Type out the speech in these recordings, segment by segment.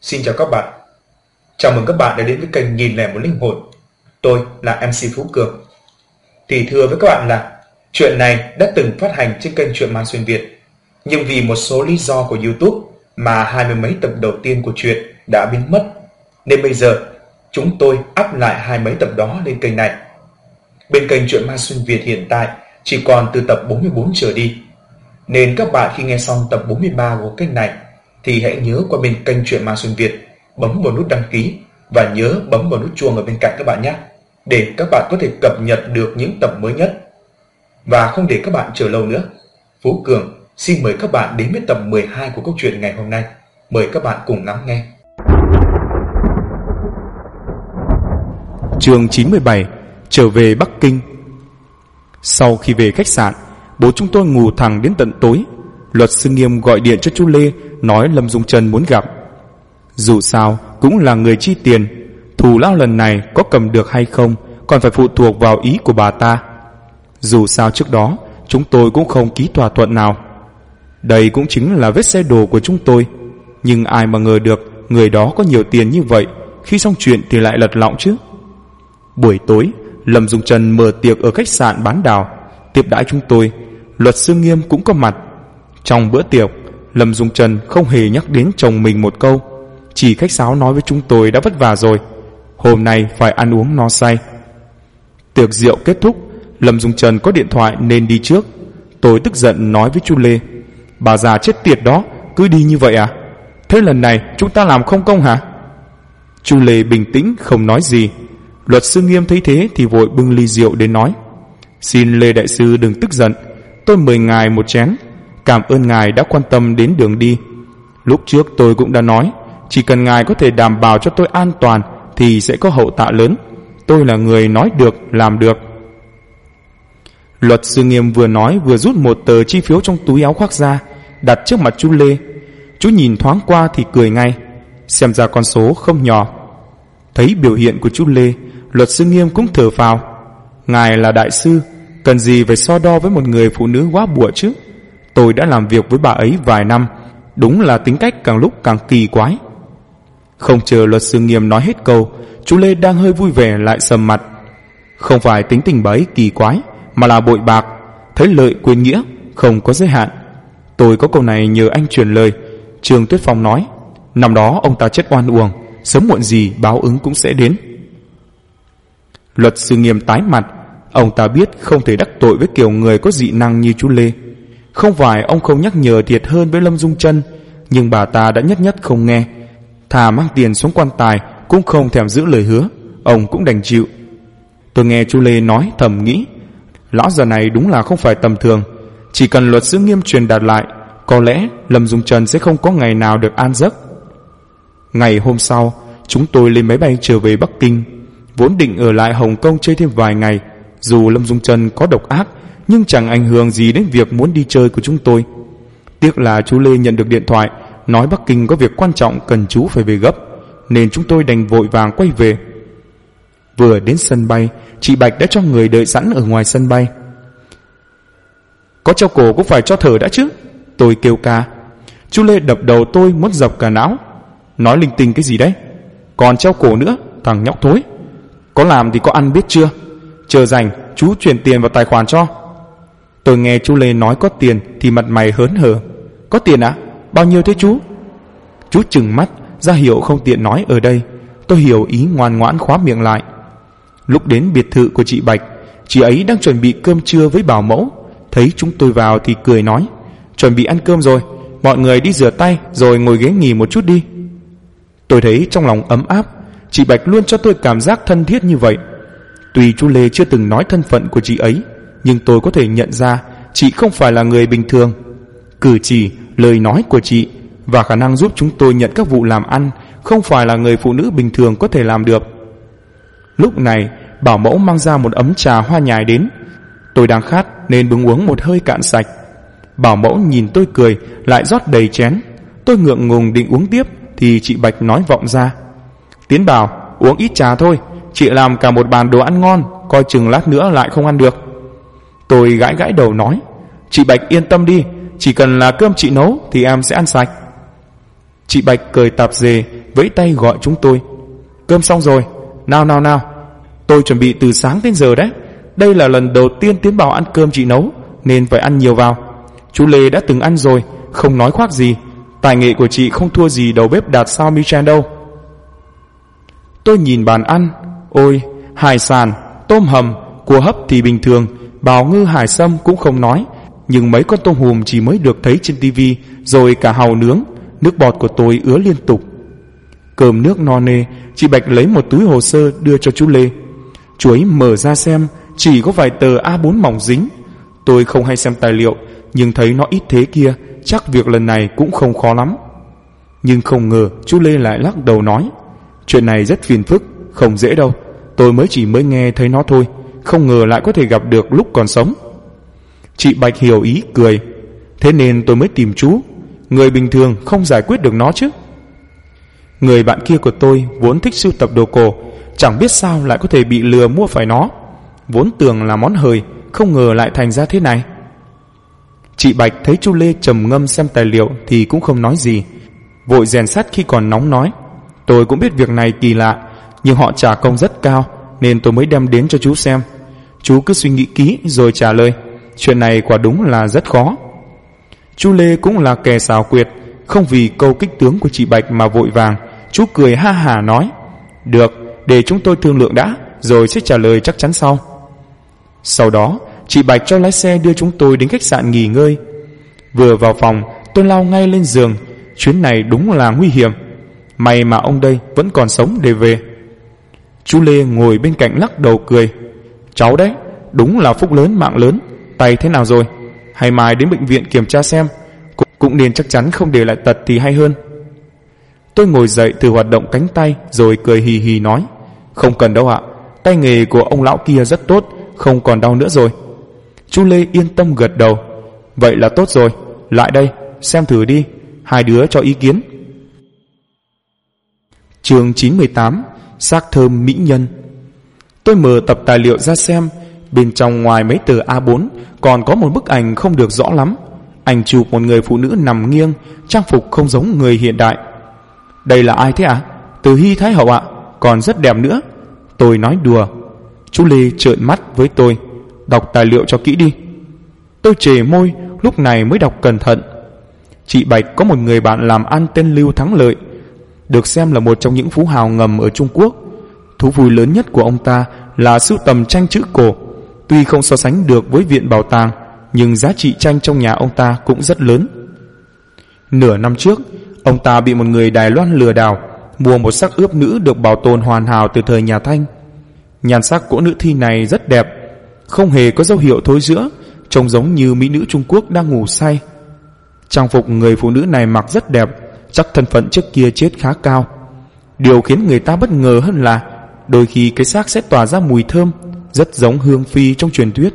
Xin chào các bạn. Chào mừng các bạn đã đến với kênh Nhìn Lẻ Một Linh Hồn. Tôi là MC Phú Cường. Thì thưa với các bạn là chuyện này đã từng phát hành trên kênh Truyện Ma Xuyên Việt, nhưng vì một số lý do của YouTube mà 20 mấy tập đầu tiên của truyện đã biến mất, nên bây giờ chúng tôi up lại 20 mấy tập đó lên kênh này. Bên kênh Truyện Ma Xuyên Việt hiện tại chỉ còn từ tập 44 trở đi, nên các bạn khi nghe xong tập 43 của kênh này thì hãy nhớ qua bên kênh Truyện Ma Xuyên Việt, bấm vào nút đăng ký và nhớ bấm vào nút chuông ở bên cạnh các bạn nhé, để các bạn có thể cập nhật được những tập mới nhất. Và không để các bạn chờ lâu nữa, Phú Cường xin mời các bạn đến với tập 12 của câu chuyện ngày hôm nay. Mời các bạn cùng lắng nghe. Chương 97: Trở về Bắc Kinh. Sau khi về khách sạn, bố chúng tôi ngủ thẳng đến tận tối. Luật sư Nghiêm gọi điện cho chú Lê, nói Lâm Dung Trân muốn gặp. Dù sao cũng là người chi tiền, thù lao lần này có cầm được hay không còn phải phụ thuộc vào ý của bà ta. Dù sao trước đó chúng tôi cũng không ký thỏa thuận nào. Đây cũng chính là vết xe đổ của chúng tôi. Nhưng ai mà ngờ được người đó có nhiều tiền như vậy, khi xong chuyện thì lại lật lọng chứ. Buổi tối, Lâm Dung Trân mở tiệc ở khách sạn Bán Đào tiếp đãi chúng tôi. Luật sư Nghiêm cũng có mặt. Trong bữa tiệc, Lâm Dung Trân không hề nhắc đến chồng mình một câu, chỉ khách sáo nói với chúng tôi đã vất vả rồi, hôm nay phải ăn uống no say. Tiệc rượu kết thúc, Lâm Dung Trân có điện thoại nên đi trước. Tôi tức giận nói với chú Lê: bà già chết tiệt đó, cứ đi như vậy à? Thế lần này chúng ta làm không công hả? Chú Lê bình tĩnh không nói gì. Luật sư Nghiêm thấy thế thì vội bưng ly rượu đến nói: xin Lê đại sư đừng tức giận, tôi mời ngài một chén. Cảm ơn ngài đã quan tâm đến đường đi. Lúc trước tôi cũng đã nói, chỉ cần ngài có thể đảm bảo cho tôi an toàn thì sẽ có hậu tạ lớn. Tôi là người nói được làm được. Luật sư Nghiêm vừa nói vừa rút một tờ chi phiếu trong túi áo khoác ra, đặt trước mặt chú Lê. Chú nhìn thoáng qua thì cười ngay, xem ra con số không nhỏ. Thấy biểu hiện của chú Lê, luật sư Nghiêm cũng thở phào. Ngài là đại sư, cần gì phải so đo với một người phụ nữ quá bụa chứ. Tôi đã làm việc với bà ấy vài năm, đúng là tính cách càng lúc càng kỳ quái. Không chờ luật sư Nghiêm nói hết câu, chú Lê đang hơi vui vẻ lại sầm mặt. Không phải tính tình bà ấy kỳ quái, mà là bội bạc, thấy lợi quên nghĩa, không có giới hạn. Tôi có câu này nhờ anh truyền lời. Trương Tuyết Phong nói, năm đó ông ta chết oan uổng, sớm muộn gì báo ứng cũng sẽ đến. Luật sư Nghiêm tái mặt. Ông ta biết không thể đắc tội với kiểu người có dị năng như chú Lê. Không phải ông không nhắc nhở thiệt hơn với Lâm Dung Trân, nhưng bà ta đã nhất không nghe, thà mang tiền xuống quan tài cũng không thèm giữ lời hứa. Ông cũng đành chịu. Tôi nghe chú Lê nói thầm nghĩ, lão già này đúng là không phải tầm thường. Chỉ cần luật sư Nghiêm truyền đạt lại, có lẽ Lâm Dung Trân sẽ không có ngày nào được an giấc. Ngày hôm sau, chúng tôi lên máy bay trở về Bắc Kinh. Vốn định ở lại Hồng Kông chơi thêm vài ngày. Dù Lâm Dung Trân có độc ác, nhưng chẳng ảnh hưởng gì đến việc muốn đi chơi của chúng tôi. Tiếc là chú Lê nhận được điện thoại nói Bắc Kinh có việc quan trọng cần chú phải về gấp, nên chúng tôi đành vội vàng quay về. Vừa đến sân bay, chị Bạch đã cho người đợi sẵn ở ngoài sân bay. Có treo cổ cũng phải cho thở đã chứ, tôi kêu ca. Chú Lê đập đầu tôi muốn dập cả não. Nói linh tinh cái gì đấy? Còn treo cổ nữa, thằng nhóc thối. Có làm thì có ăn biết chưa? Chờ rảnh chú chuyển tiền vào tài khoản cho. Tôi nghe chú Lê nói có tiền thì mặt mày hớn hở. Có tiền ạ? Bao nhiêu thế chú? Chú trừng mắt ra hiệu không tiện nói ở đây. Tôi hiểu ý, ngoan ngoãn khóa miệng lại. Lúc đến biệt thự của chị Bạch, chị ấy đang chuẩn bị cơm trưa với bảo mẫu. Thấy chúng tôi vào thì cười nói, chuẩn bị ăn cơm rồi, mọi người đi rửa tay rồi ngồi ghế nghỉ một chút đi. Tôi thấy trong lòng ấm áp. Chị Bạch luôn cho tôi cảm giác thân thiết như vậy. Tuy chú Lê chưa từng nói thân phận của chị ấy, nhưng tôi có thể nhận ra chị không phải là người bình thường. Cử chỉ, lời nói của chị và khả năng giúp chúng tôi nhận các vụ làm ăn không phải là người phụ nữ bình thường có thể làm được. Lúc này, bảo mẫu mang ra một ấm trà hoa nhài đến. Tôi đang khát nên bưng uống một hơi cạn sạch. Bảo mẫu nhìn tôi cười, lại rót đầy chén. Tôi ngượng ngùng định uống tiếp thì chị Bạch nói vọng ra, Tiến bảo uống ít trà thôi, chị làm cả một bàn đồ ăn ngon, coi chừng lát nữa lại không ăn được. Tôi gãi đầu nói, chị Bạch yên tâm đi, chỉ cần là cơm chị nấu thì em sẽ ăn sạch. Chị Bạch cười tạp dề vẫy tay gọi chúng tôi. Cơm xong rồi, nào nào nào. Tôi chuẩn bị từ sáng đến giờ đấy. Đây là lần đầu tiên Tiến bảo ăn cơm chị nấu, nên phải ăn nhiều vào. Chú Lê đã từng ăn rồi, không nói khoác gì. Tài nghệ của chị không thua gì đầu bếp Đạt sao Michelin đâu. Tôi nhìn bàn ăn. Ôi, hải sản, tôm hầm, cua hấp thì bình thường, bào ngư hải sâm cũng không nói. Nhưng mấy con tôm hùm chỉ mới được thấy trên tivi, rồi cả hàu nướng. Nước bọt của tôi ứa liên tục. Cơm nước no nê, chị Bạch lấy một túi hồ sơ đưa cho chú Lê. Chú ấy mở ra xem, chỉ có vài tờ A4 mỏng dính. Tôi không hay xem tài liệu, nhưng thấy nó ít thế kia, chắc việc lần này cũng không khó lắm. Nhưng không ngờ chú Lê lại lắc đầu nói, chuyện này rất phiền phức, không dễ đâu. Tôi chỉ mới nghe thấy nó thôi, không ngờ lại có thể gặp được lúc còn sống. Chị Bạch hiểu ý cười, thế nên tôi mới tìm chú. Người bình thường không giải quyết được nó chứ. Người bạn kia của tôi vốn thích sưu tập đồ cổ, chẳng biết sao lại có thể bị lừa mua phải nó. Vốn tưởng là món hời, không ngờ lại thành ra thế này. Chị Bạch thấy chú Lê trầm ngâm xem tài liệu thì cũng không nói gì, vội rèn sắt khi còn nóng nói, tôi cũng biết việc này kỳ lạ, nhưng họ trả công rất cao nên tôi mới đem đến cho chú xem. Chú cứ suy nghĩ kỹ rồi trả lời. Chuyện này quả đúng là rất khó. Chú Lê cũng là kẻ xảo quyệt, không vì câu kích tướng của chị Bạch mà vội vàng. Chú cười ha hả nói, được, để chúng tôi thương lượng đã, rồi sẽ trả lời chắc chắn sau. Sau đó chị Bạch cho lái xe đưa chúng tôi đến khách sạn nghỉ ngơi. Vừa vào phòng, tôi lao ngay lên giường. Chuyến này đúng là nguy hiểm. May mà ông đây vẫn còn sống để về. Chú Lê ngồi bên cạnh lắc đầu cười, cháu đấy, đúng là phúc lớn mạng lớn. Tay thế nào rồi? Hay mai đến bệnh viện kiểm tra xem. Cũng nên chắc chắn không để lại tật thì hay hơn. Tôi ngồi dậy từ hoạt động cánh tay, rồi cười hì hì nói, không cần đâu ạ, tay nghề của ông lão kia rất tốt, không còn đau nữa rồi. Chú Lê yên tâm gật đầu. Vậy là tốt rồi, lại đây, xem thử đi, hai đứa cho ý kiến. Chương 98, xác thơm mỹ nhân. Tôi mở tập tài liệu ra xem. Bên trong ngoài mấy tờ A4 còn có một bức ảnh không được rõ lắm. Ảnh chụp một người phụ nữ nằm nghiêng, trang phục không giống người hiện đại. Đây là ai thế ạ? Từ Hy Thái Hậu ạ, còn rất đẹp nữa. Tôi nói đùa. Chú Lê trợn mắt với tôi, đọc tài liệu cho kỹ đi. Tôi trề môi, lúc này mới đọc cẩn thận. Chị Bạch có một người bạn làm ăn tên Lưu Thắng Lợi, được xem là một trong những phú hào ngầm ở Trung Quốc. Thú vui lớn nhất của ông ta là sưu tầm tranh chữ cổ. Tuy không so sánh được với viện bảo tàng, nhưng giá trị tranh trong nhà ông ta cũng rất lớn. Nửa năm trước, ông ta bị một người Đài Loan lừa đảo, mua một xác ướp nữ được bảo tồn hoàn hảo từ thời nhà Thanh. Nhan sắc của nữ thi này rất đẹp, không hề có dấu hiệu thối rữa, trông giống như mỹ nữ Trung Quốc đang ngủ say. Trang phục người phụ nữ này mặc rất đẹp, chắc thân phận trước kia chết khá cao. Điều khiến người ta bất ngờ hơn là đôi khi cái xác sẽ tỏa ra mùi thơm, rất giống hương phi trong truyền thuyết.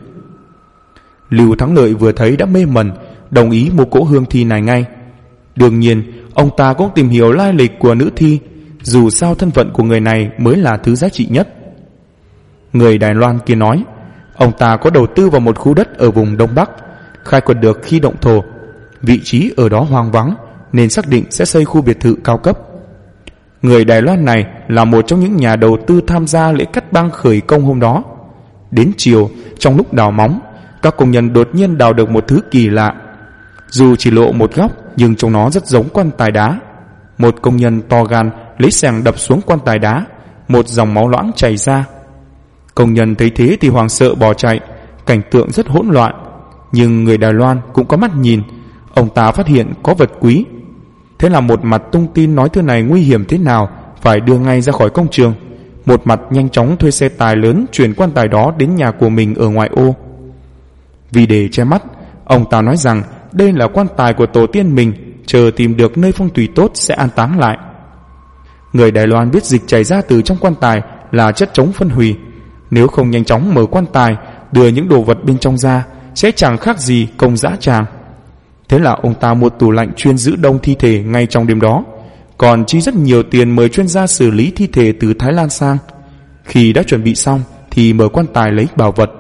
Lưu Thắng Lợi vừa thấy đã mê mẩn, đồng ý mua cỗ hương thi này ngay. Đương nhiên, ông ta cũng tìm hiểu lai lịch của nữ thi, dù sao thân phận của người này mới là thứ giá trị nhất. Người Đài Loan kia nói, ông ta có đầu tư vào một khu đất ở vùng Đông Bắc, khai quật được khi động thổ. Vị trí ở đó hoang vắng, nên xác định sẽ xây khu biệt thự cao cấp. Người Đài Loan này là một trong những nhà đầu tư tham gia lễ cắt băng khởi công hôm đó. Đến chiều, trong lúc đào móng, các công nhân đột nhiên đào được một thứ kỳ lạ. Dù chỉ lộ một góc, nhưng trong nó rất giống quan tài đá. Một công nhân to gan lấy xẻng đập xuống quan tài đá, một dòng máu loãng chảy ra. Công nhân thấy thế thì hoảng sợ bỏ chạy, cảnh tượng rất hỗn loạn. Nhưng người Đài Loan cũng có mắt nhìn, ông ta phát hiện có vật quý. Thế là một mặt tung tin nói thứ này nguy hiểm thế nào, phải đưa ngay ra khỏi công trường, một mặt nhanh chóng thuê xe tài lớn chuyển quan tài đó đến nhà của mình ở ngoại ô. Vì để che mắt, ông ta nói rằng đây là quan tài của tổ tiên mình, chờ tìm được nơi phong thủy tốt sẽ an táng lại. Người Đài Loan biết dịch chảy ra từ trong quan tài là chất chống phân hủy, nếu không nhanh chóng mở quan tài đưa những đồ vật bên trong ra sẽ chẳng khác gì công dã tràng. Thế là ông ta mua tủ lạnh chuyên giữ đông thi thể ngay trong đêm đó, còn chi rất nhiều tiền mời chuyên gia xử lý thi thể từ Thái Lan sang. Khi đã chuẩn bị xong thì mở quan tài lấy bảo vật.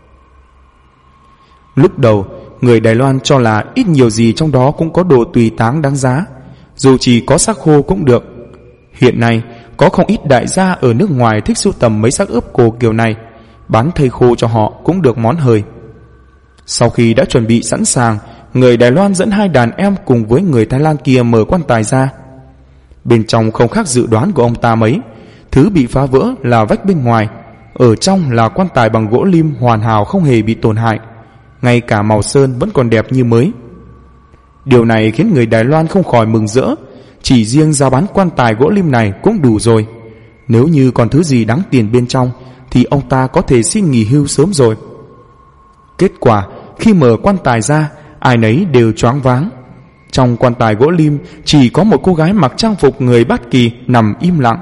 Lúc đầu, người Đài Loan cho là ít nhiều gì trong đó cũng có đồ tùy táng đáng giá, dù chỉ có xác khô cũng được. Hiện nay có không ít đại gia ở nước ngoài thích sưu tầm mấy xác ướp cổ kiểu này, bán thây khô cho họ cũng được món hời. Sau khi đã chuẩn bị sẵn sàng, người Đài Loan dẫn hai đàn em cùng với người Thái Lan kia mở quan tài ra. Bên trong không khác dự đoán của ông ta mấy, thứ bị phá vỡ là vách bên ngoài, ở trong là quan tài bằng gỗ lim hoàn hảo không hề bị tổn hại, ngay cả màu sơn vẫn còn đẹp như mới. Điều này khiến người Đài Loan không khỏi mừng rỡ, chỉ riêng giá bán quan tài gỗ lim này cũng đủ rồi. Nếu như còn thứ gì đáng tiền bên trong thì ông ta có thể xin nghỉ hưu sớm rồi. Kết quả khi mở quan tài ra, ai nấy đều choáng váng. Trong quan tài gỗ lim chỉ có một cô gái mặc trang phục người Bát Kỳ nằm im lặng.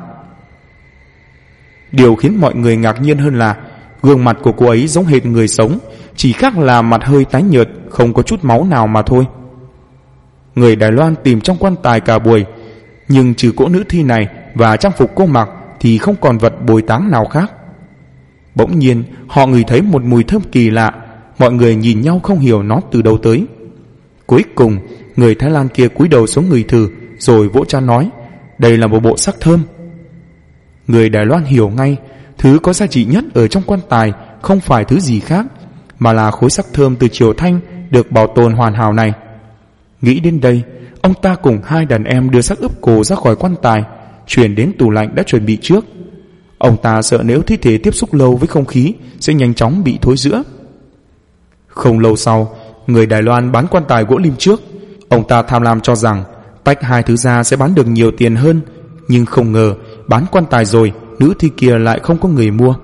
Điều khiến mọi người ngạc nhiên hơn là gương mặt của cô ấy giống hệt người sống, chỉ khác là mặt hơi tái nhợt, không có chút máu nào mà thôi. Người Đài Loan tìm trong quan tài cả buổi, nhưng trừ cỗ nữ thi này và trang phục cô mặc thì không còn vật bồi táng nào khác. Bỗng nhiên họ ngửi thấy một mùi thơm kỳ lạ, mọi người nhìn nhau không hiểu nó từ đâu tới. Cuối cùng người Thái Lan kia cúi đầu xuống ngửi thử, rồi vỗ trán nói, đây là một bộ xác thơm. Người Đài Loan hiểu ngay, thứ có giá trị nhất ở trong quan tài không phải thứ gì khác, mà là khối xác thơm từ Triều Thanh được bảo tồn hoàn hảo này. Nghĩ đến đây, ông ta cùng hai đàn em đưa xác ướp cổ ra khỏi quan tài, chuyển đến tủ lạnh đã chuẩn bị trước. Ông ta sợ nếu thi thể tiếp xúc lâu với không khí sẽ nhanh chóng bị thối rữa. Không lâu sau, người Đài Loan bán quan tài gỗ lim trước. Ông ta tham lam cho rằng tách hai thứ ra sẽ bán được nhiều tiền hơn, nhưng không ngờ bán quan tài rồi, nữ thi kia lại không có người mua.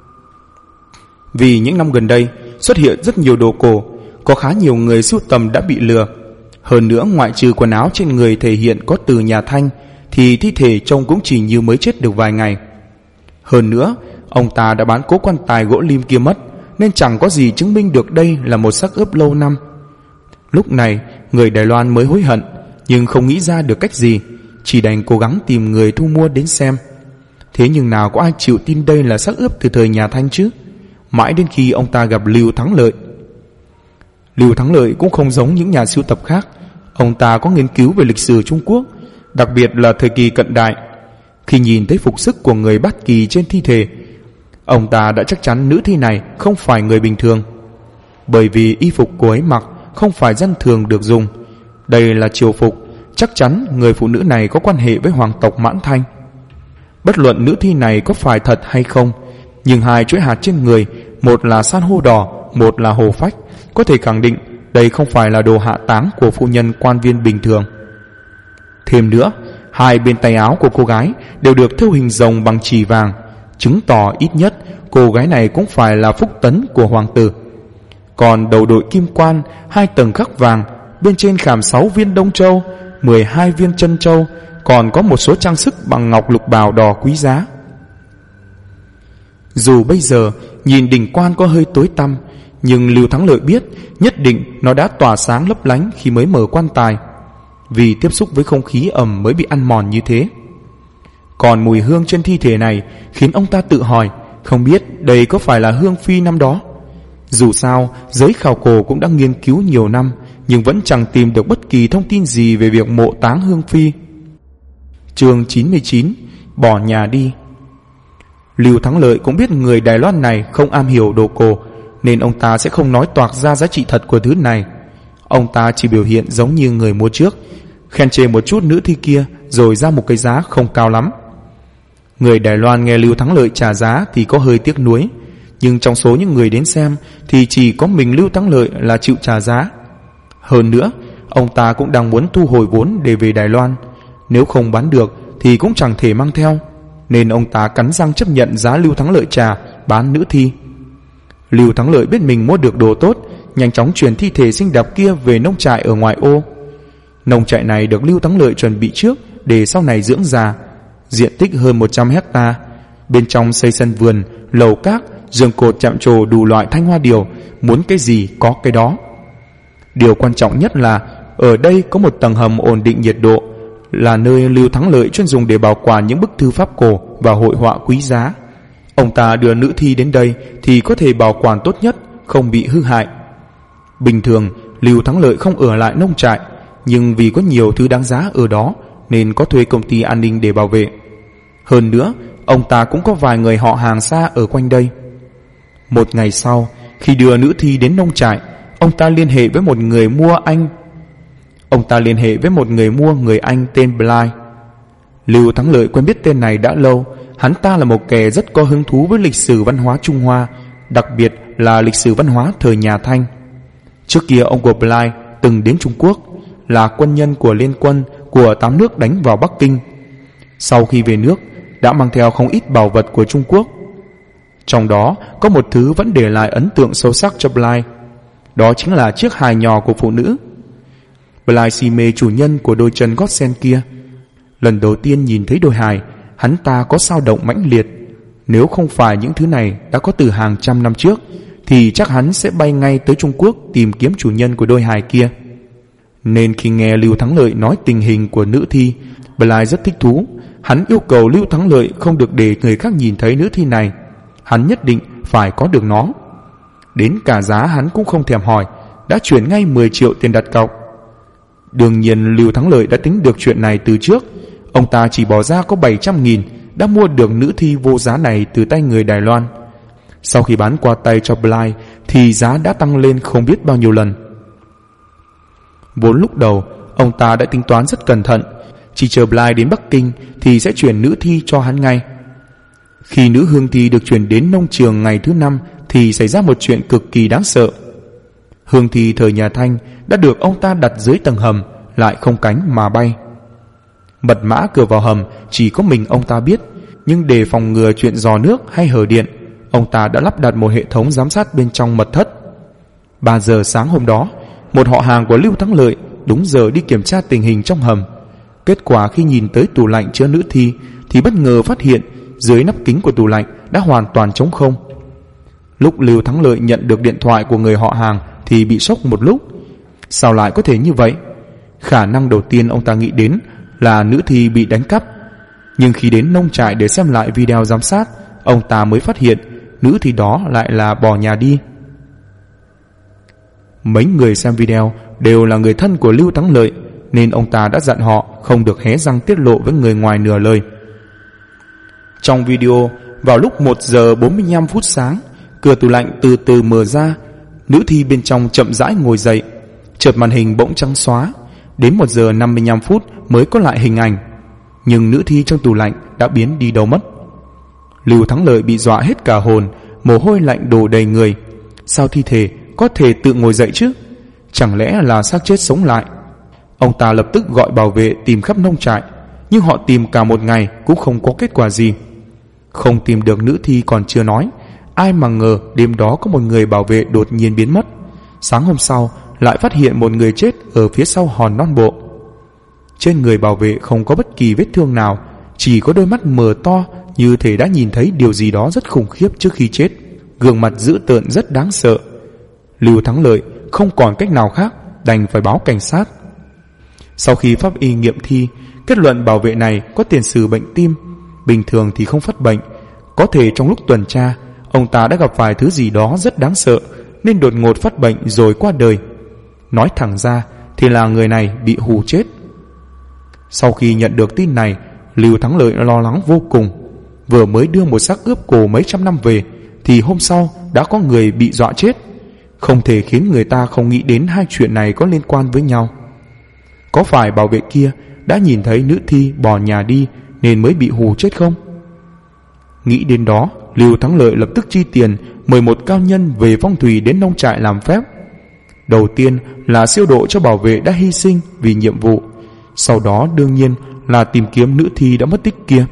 Vì những năm gần đây xuất hiện rất nhiều đồ cổ, có khá nhiều người sưu tầm đã bị lừa. Hơn nữa, ngoại trừ quần áo trên người thể hiện có từ nhà Thanh thì thi thể trông cũng chỉ như mới chết được vài ngày. Hơn nữa, ông ta đã bán cố quan tài gỗ lim kia mất, nên chẳng có gì chứng minh được đây là một xác ướp lâu năm. Lúc này người Đài Loan mới hối hận, nhưng không nghĩ ra được cách gì, chỉ đành cố gắng tìm người thu mua đến xem. Thế nhưng nào có ai chịu tin đây là xác ướp từ thời nhà Thanh chứ? Mãi đến khi ông ta gặp Lưu Thắng Lợi. Lưu Thắng Lợi cũng không giống những nhà sưu tập khác, ông ta có nghiên cứu về lịch sử Trung Quốc, đặc biệt là thời kỳ cận đại. Khi nhìn thấy phục sức của người Bát Kỳ trên thi thể, ông ta đã chắc chắn nữ thi này không phải người bình thường, bởi vì y phục cô ấy mặc không phải dân thường được dùng. Đây là triều phục, chắc chắn người phụ nữ này có quan hệ với hoàng tộc Mãn Thanh. Bất luận nữ thi này có phải thật hay không, nhưng hai chuỗi hạt trên người, một là san hô đỏ, một là hồ phách, có thể khẳng định đây không phải là đồ hạ táng của phu nhân quan viên bình thường. Thêm nữa, hai bên tay áo của cô gái đều được thêu hình rồng bằng chì vàng, chứng tỏ ít nhất cô gái này cũng phải là phúc tấn của hoàng tử. Còn đầu đội kim quan, 2 tầng khắc vàng, bên trên khảm 6 viên đông châu, 12 viên chân châu, còn có một số trang sức bằng ngọc lục bào đỏ quý giá. Dù bây giờ nhìn đỉnh quan có hơi tối tăm, nhưng Lưu Thắng Lợi biết nhất định nó đã tỏa sáng lấp lánh khi mới mở quan tài, vì tiếp xúc với không khí ẩm mới bị ăn mòn như thế. Còn mùi hương trên thi thể này khiến ông ta tự hỏi, không biết đây có phải là hương phi năm đó. Dù sao, giới khảo cổ cũng đã nghiên cứu nhiều năm, nhưng vẫn chẳng tìm được bất kỳ thông tin gì về việc mộ táng hương phi. Chương 99: Bỏ nhà đi. Lưu Thắng Lợi cũng biết người Đài Loan này không am hiểu đồ cổ, nên ông ta sẽ không nói toạc ra giá trị thật của thứ này. Ông ta chỉ biểu hiện giống như người mua trước, khen chê một chút nữ thi kia, rồi ra một cái giá không cao lắm. Người Đài Loan nghe Lưu Thắng Lợi trả giá thì có hơi tiếc nuối, nhưng trong số những người đến xem thì chỉ có mình Lưu Thắng Lợi là chịu trả giá. Hơn nữa, ông ta cũng đang muốn thu hồi vốn để về Đài Loan, nếu không bán được thì cũng chẳng thể mang theo, nên ông ta cắn răng chấp nhận giá Lưu Thắng Lợi trả, bán nữ thi. Lưu Thắng Lợi biết mình mua được đồ tốt, nhanh chóng chuyển thi thể xinh đẹp kia về nông trại ở ngoại ô. Nông trại này được Lưu Thắng Lợi chuẩn bị trước để sau này dưỡng già, diện tích hơn 100 hecta. Bên trong xây sân vườn, lầu các, giường cột chạm trổ đủ loại thanh hoa điều, muốn cái gì có cái đó. Điều quan trọng nhất là ở đây có một tầng hầm ổn định nhiệt độ, là nơi Lưu Thắng Lợi chuyên dùng để bảo quản những bức thư pháp cổ và hội họa quý giá. Ông ta đưa nữ thi đến đây thì có thể bảo quản tốt nhất, không bị hư hại. Bình thường Lưu Thắng Lợi không ở lại nông trại, nhưng vì có nhiều thứ đáng giá ở đó nên có thuê công ty an ninh để bảo vệ. Hơn nữa, ông ta cũng có vài người họ hàng xa ở quanh đây. Một ngày sau, khi đưa nữ thi đến nông trại, ông ta liên hệ với một người mua người Anh tên Bly. Lưu Thắng Lợi quen biết tên này đã lâu. Hắn ta là một kẻ rất có hứng thú với lịch sử văn hóa Trung Hoa, đặc biệt là lịch sử văn hóa thời nhà Thanh. Trước kia ông của Bly từng đến Trung Quốc, là quân nhân của liên quân của 8 nước đánh vào Bắc Kinh. Sau khi về nước, đã mang theo không ít bảo vật của Trung Quốc. Trong đó có một thứ vẫn để lại ấn tượng sâu sắc cho Bly, đó chính là chiếc hài nhỏ của phụ nữ. Bly si mê chủ nhân của đôi chân gót sen kia. Lần đầu tiên nhìn thấy đôi hài, hắn ta có dao động mãnh liệt. Nếu không phải những thứ này đã có từ hàng trăm năm trước, thì chắc hắn sẽ bay ngay tới Trung Quốc tìm kiếm chủ nhân của đôi hài kia. Nên khi nghe Lưu Thắng Lợi nói tình hình của nữ thi, Bly rất thích thú. Hắn yêu cầu Lưu Thắng Lợi không được để người khác nhìn thấy nữ thi này. Hắn nhất định phải có được nó. Đến cả giá hắn cũng không thèm hỏi, đã chuyển ngay 10 triệu tiền đặt cọc. Đương nhiên Lưu Thắng Lợi đã tính được chuyện này từ trước. Ông ta chỉ bỏ ra có 700.000 đã mua được nữ thi vô giá này từ tay người Đài Loan. Sau khi bán qua tay cho Bly thì giá đã tăng lên không biết bao nhiêu lần. Vốn lúc đầu ông ta đã tính toán rất cẩn thận, chỉ chờ Bly đến Bắc Kinh thì sẽ chuyển nữ thi cho hắn ngay. Khi nữ hương thi được chuyển đến nông trường ngày thứ 5 thì xảy ra một chuyện cực kỳ đáng sợ. Hương thi thời nhà Thanh đã được ông ta đặt dưới tầng hầm, lại không cánh mà bay. Mật mã cửa vào hầm chỉ có mình ông ta biết, nhưng để phòng ngừa chuyện rò nước hay hở điện, ông ta đã lắp đặt một hệ thống giám sát bên trong mật thất. 3 giờ sáng hôm đó, một họ hàng của Lưu Thắng Lợi đúng giờ đi kiểm tra tình hình trong hầm. Kết quả khi nhìn tới tủ lạnh chứa nữ thi thì bất ngờ phát hiện dưới nắp kính của tủ lạnh đã hoàn toàn trống không. Lúc Lưu Thắng Lợi nhận được điện thoại của người họ hàng thì bị sốc một lúc. Sao lại có thể như vậy? Khả năng đầu tiên ông ta nghĩ đến là nữ thi bị đánh cắp. Nhưng khi đến nông trại để xem lại video giám sát, ông ta mới phát hiện nữ thi đó lại là bỏ nhà đi. Mấy người xem video đều là người thân của Lưu Thắng Lợi, nên ông ta đã dặn họ không được hé răng tiết lộ với người ngoài nửa lời. Trong video, vào lúc 1 giờ 45 phút sáng, cửa tủ lạnh từ từ mở ra. Nữ thi bên trong chậm rãi ngồi dậy. Chợt màn hình bỗng trắng xóa. Đến 1 giờ 55 phút mới có lại hình ảnh. Nhưng nữ thi trong tủ lạnh đã biến đi đâu mất. Lưu Thắng Lợi bị dọa hết cả hồn, mồ hôi lạnh đổ đầy người. Sao thi thể có thể tự ngồi dậy chứ? Chẳng lẽ là xác chết sống lại? Ông ta lập tức gọi bảo vệ tìm khắp nông trại, nhưng họ tìm cả một ngày cũng không có kết quả gì. Không tìm được nữ thi còn chưa nói, ai mà ngờ đêm đó có một người bảo vệ đột nhiên biến mất. Sáng hôm sau lại phát hiện một người chết ở phía sau hòn non bộ. Trên người bảo vệ không có bất kỳ vết thương nào, chỉ có đôi mắt mở to như thể đã nhìn thấy điều gì đó rất khủng khiếp trước khi chết. Gương mặt dữ tợn rất đáng sợ. Lưu Thắng Lợi không còn cách nào khác, đành phải báo cảnh sát. Sau khi pháp y nghiệm thi, kết luận bảo vệ này có tiền sử bệnh tim, bình thường thì không phát bệnh. Có thể trong lúc tuần tra, ông ta đã gặp phải thứ gì đó rất đáng sợ nên đột ngột phát bệnh rồi qua đời. Nói thẳng ra thì là người này bị hù chết. Sau khi nhận được tin này, Lưu Thắng Lợi lo lắng vô cùng. Vừa mới đưa một xác ướp cổ mấy trăm năm về thì hôm sau đã có người bị dọa chết. Không thể khiến người ta không nghĩ đến hai chuyện này có liên quan với nhau. Có phải bảo vệ kia đã nhìn thấy nữ thi bỏ nhà đi nên mới bị hù chết không? Nghĩ đến đó, Lưu Thắng Lợi lập tức chi tiền mời một cao nhân về phong thủy đến nông trại làm phép. Đầu tiên là siêu độ cho bảo vệ đã hy sinh vì nhiệm vụ, sau đó đương nhiên là tìm kiếm nữ thi đã mất tích kia.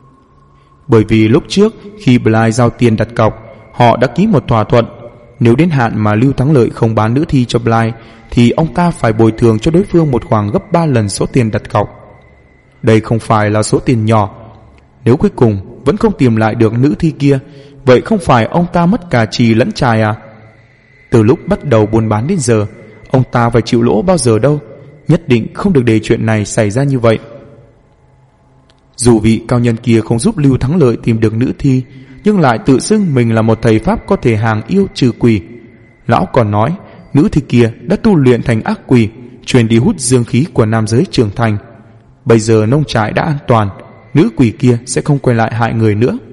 Bởi vì lúc trước khi Bly giao tiền đặt cọc, họ đã ký một thỏa thuận, nếu đến hạn mà Lưu Thắng Lợi không bán nữ thi cho Bly thì ông ta phải bồi thường cho đối phương một khoản gấp 3 lần số tiền đặt cọc. Đây không phải là số tiền nhỏ. Nếu cuối cùng vẫn không tìm lại được nữ thi kia, vậy không phải ông ta mất cả chì lẫn chài à? Từ lúc bắt đầu buôn bán đến giờ, ông ta phải chịu lỗ bao giờ đâu. Nhất định không được để chuyện này xảy ra như vậy. Dù vị cao nhân kia không giúp Lưu Thắng Lợi tìm được nữ thi, nhưng lại tự xưng mình là một thầy pháp có thể hàng yêu trừ quỷ. Lão còn nói nữ thi kia đã tu luyện thành ác quỷ, truyền đi hút dương khí của nam giới trưởng thành. Bây giờ nông trại đã an toàn, nữ quỷ kia sẽ không quay lại hại người nữa.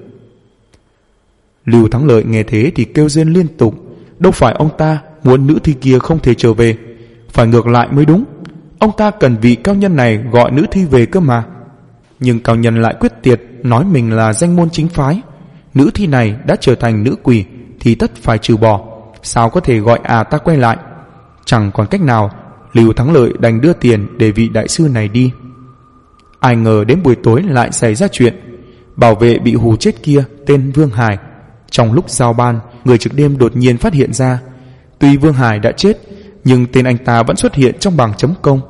Lưu Thắng Lợi nghe thế thì kêu rên liên tục. Đâu phải ông ta muốn nữ thi kia không thể trở về, phải ngược lại mới đúng. Ông ta cần vị cao nhân này gọi nữ thi về cơ mà. Nhưng cao nhân lại quyết tiệt, nói mình là danh môn chính phái. Nữ thi này đã trở thành nữ quỷ thì tất phải trừ bỏ, sao có thể gọi ta quay lại. Chẳng còn cách nào, Lưu Thắng Lợi đành đưa tiền để vị đại sư này đi. Ai ngờ đến buổi tối lại xảy ra chuyện. Bảo vệ bị hù chết kia tên Vương Hải, trong lúc giao ban, người trực đêm đột nhiên phát hiện ra. Tuy Vương Hải đã chết, nhưng tên anh ta vẫn xuất hiện trong bảng chấm công.